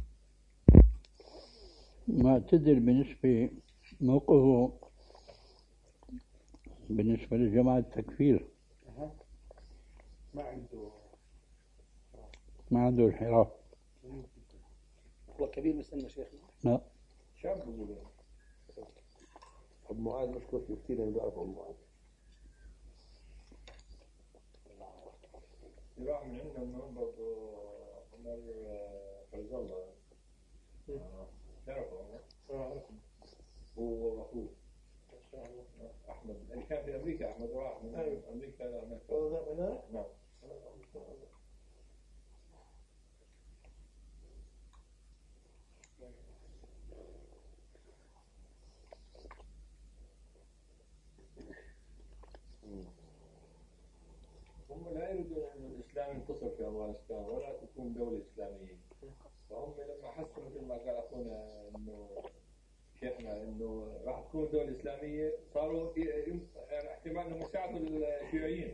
معتدل بالنسبة موقفه بالنسبة لجماعة التكفير، ما عنده انحراف. هو كبير بالسن شيخنا. لا شاب بيقولوا. أبو معاذ مشكور فيه كثير، أنا بعرف أبو معاذ. راح من عندنا من برضه عمر فيصل الله. تعرفه؟ هو واخوه احمد اللي كان في امريكا. احمد راح من امريكا هناك. نعم. هم لا يريدون ان الاسلام ينتصر في افغانستان ولا تكون دوله اسلاميه، فهم لما حسوا مثل ما قال اخونا انه شيخنا انه راح تكون دوله اسلاميه صاروا يعني احتمال انهم يساعدوا الشيوعيين.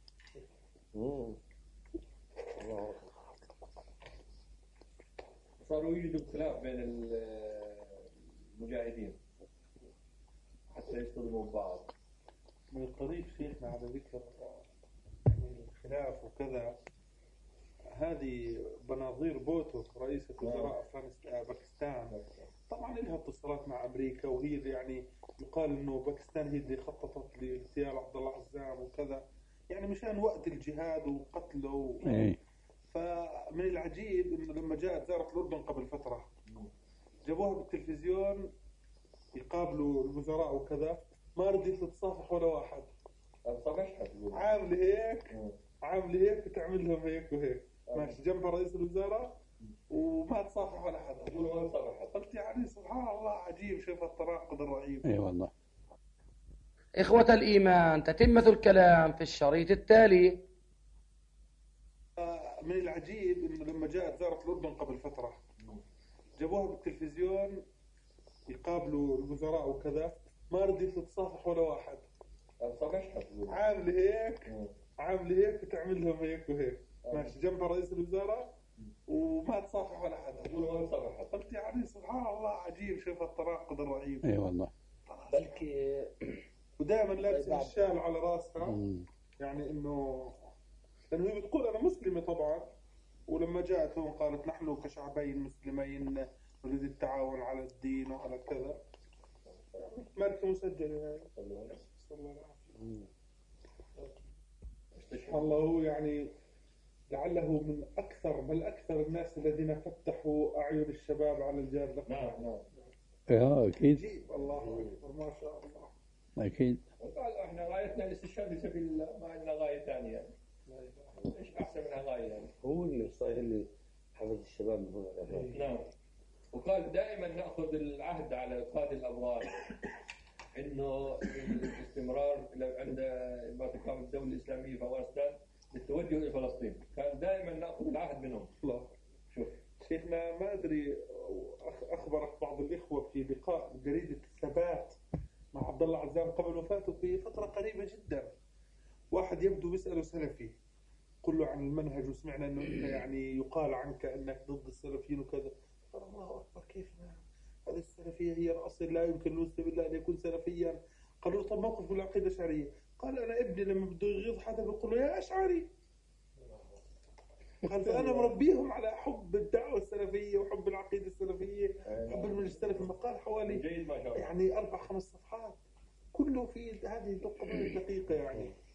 صاروا يجدوا خلاف بين المجاهدين حتى يصطدموا ببعض. من الطريق شيخنا على ذكر يعني الخلاف وكذا، هذه بناظير بوتو رئيسة وزراء باكستان طبعا لها اتصالات مع أمريكا، وهي اللي يعني يقال إنه باكستان هي اللي خططت لاغتيال عبد الله عزام وكذا، يعني مشان وقت الجهاد وقتله. فمن العجيب إنه لما جاءت زارت الأردن قبل فترة جابوها بالتلفزيون يقابلوا الوزراء وكذا، ما رضيت تتصافح ولا واحد. عامل هيك بتعمل لهم هيك وهيك، ماشي جنبها رئيس الوزراء وما تصافح ولا حدا. قلت يعني سبحان الله عجيب، شوف التناقض الرهيب. اي والله. إخوة الإيمان، تتمة الكلام في الشريط التالي. من العجيب إنه لما جاءت زارت الأردن قبل فترة جابوها بالتلفزيون يقابلوا الوزراء وكذا، ما رضيت تتصافح ولا واحد. عامل هيك بتعمل لهم هيك وهيك، ماشي جنبها رئيس الوزراء وما تصافح ولا حدا. قلت يعني سبحان الله عجيب، شوف التناقض الرهيب. اي والله. بلكي ودائما لابسه الشال على راسها، يعني انه لانه هي بتقول انا مسلمه طبعا، ولما جاءت هون قالت نحن كشعبين مسلمين نريد التعاون على الدين وعلى كذا. ماركه مسجله يعني. صلى الله عليه وسلم. والله هو يعني لعله من أكثر بل أكثر الناس الذين فتحوا أعين الشباب على الجهاد. نعم. أكيد. عجيب، الله أكبر ما شاء الله. أكيد. وقال احنا غايتنا الاستشهاد في سبيل الله، ما عندنا غاية ثانية يعني. ايش أحسن منها غاية يعني؟ هو اللي صاير اللي حفظ الشباب من هنا. نعم. وقال دائما نأخذ العهد على قائد الأبرار انه الاستمرار عند ما تقام الدوله الاسلاميه في افغانستان للتوجه الى فلسطين، كان دائما ناخذ العهد منهم. الله. شوف شيخنا ما أدري أخبرك بعض الإخوة في لقاء جريدة الثبات مع عبد الله عزام قبل وفاته بفترة قريبة جدا، واحد يبدو بيسأله سلفي، قل له عن المنهج وسمعنا أنه أنت يعني يقال عنك أنك ضد السلفيين وكذا. قال الله أكبر، كيف ما هذه السلفية هي الأصل، لا يمكن للمسلم إلا أن يكون سلفيا. قالوا له طب موقف من العقيدة الأشعرية؟ قال أنا ابني لما بده يغيظ حدا بيقول له يا أشعري. قال فأنا مربيهم على حب الدعوة السلفية وحب العقيدة السلفية، حب المنهج السلفي. مقال حوالي يعني 4-5 صفحات كله في هذه النقطة الدقيقة يعني.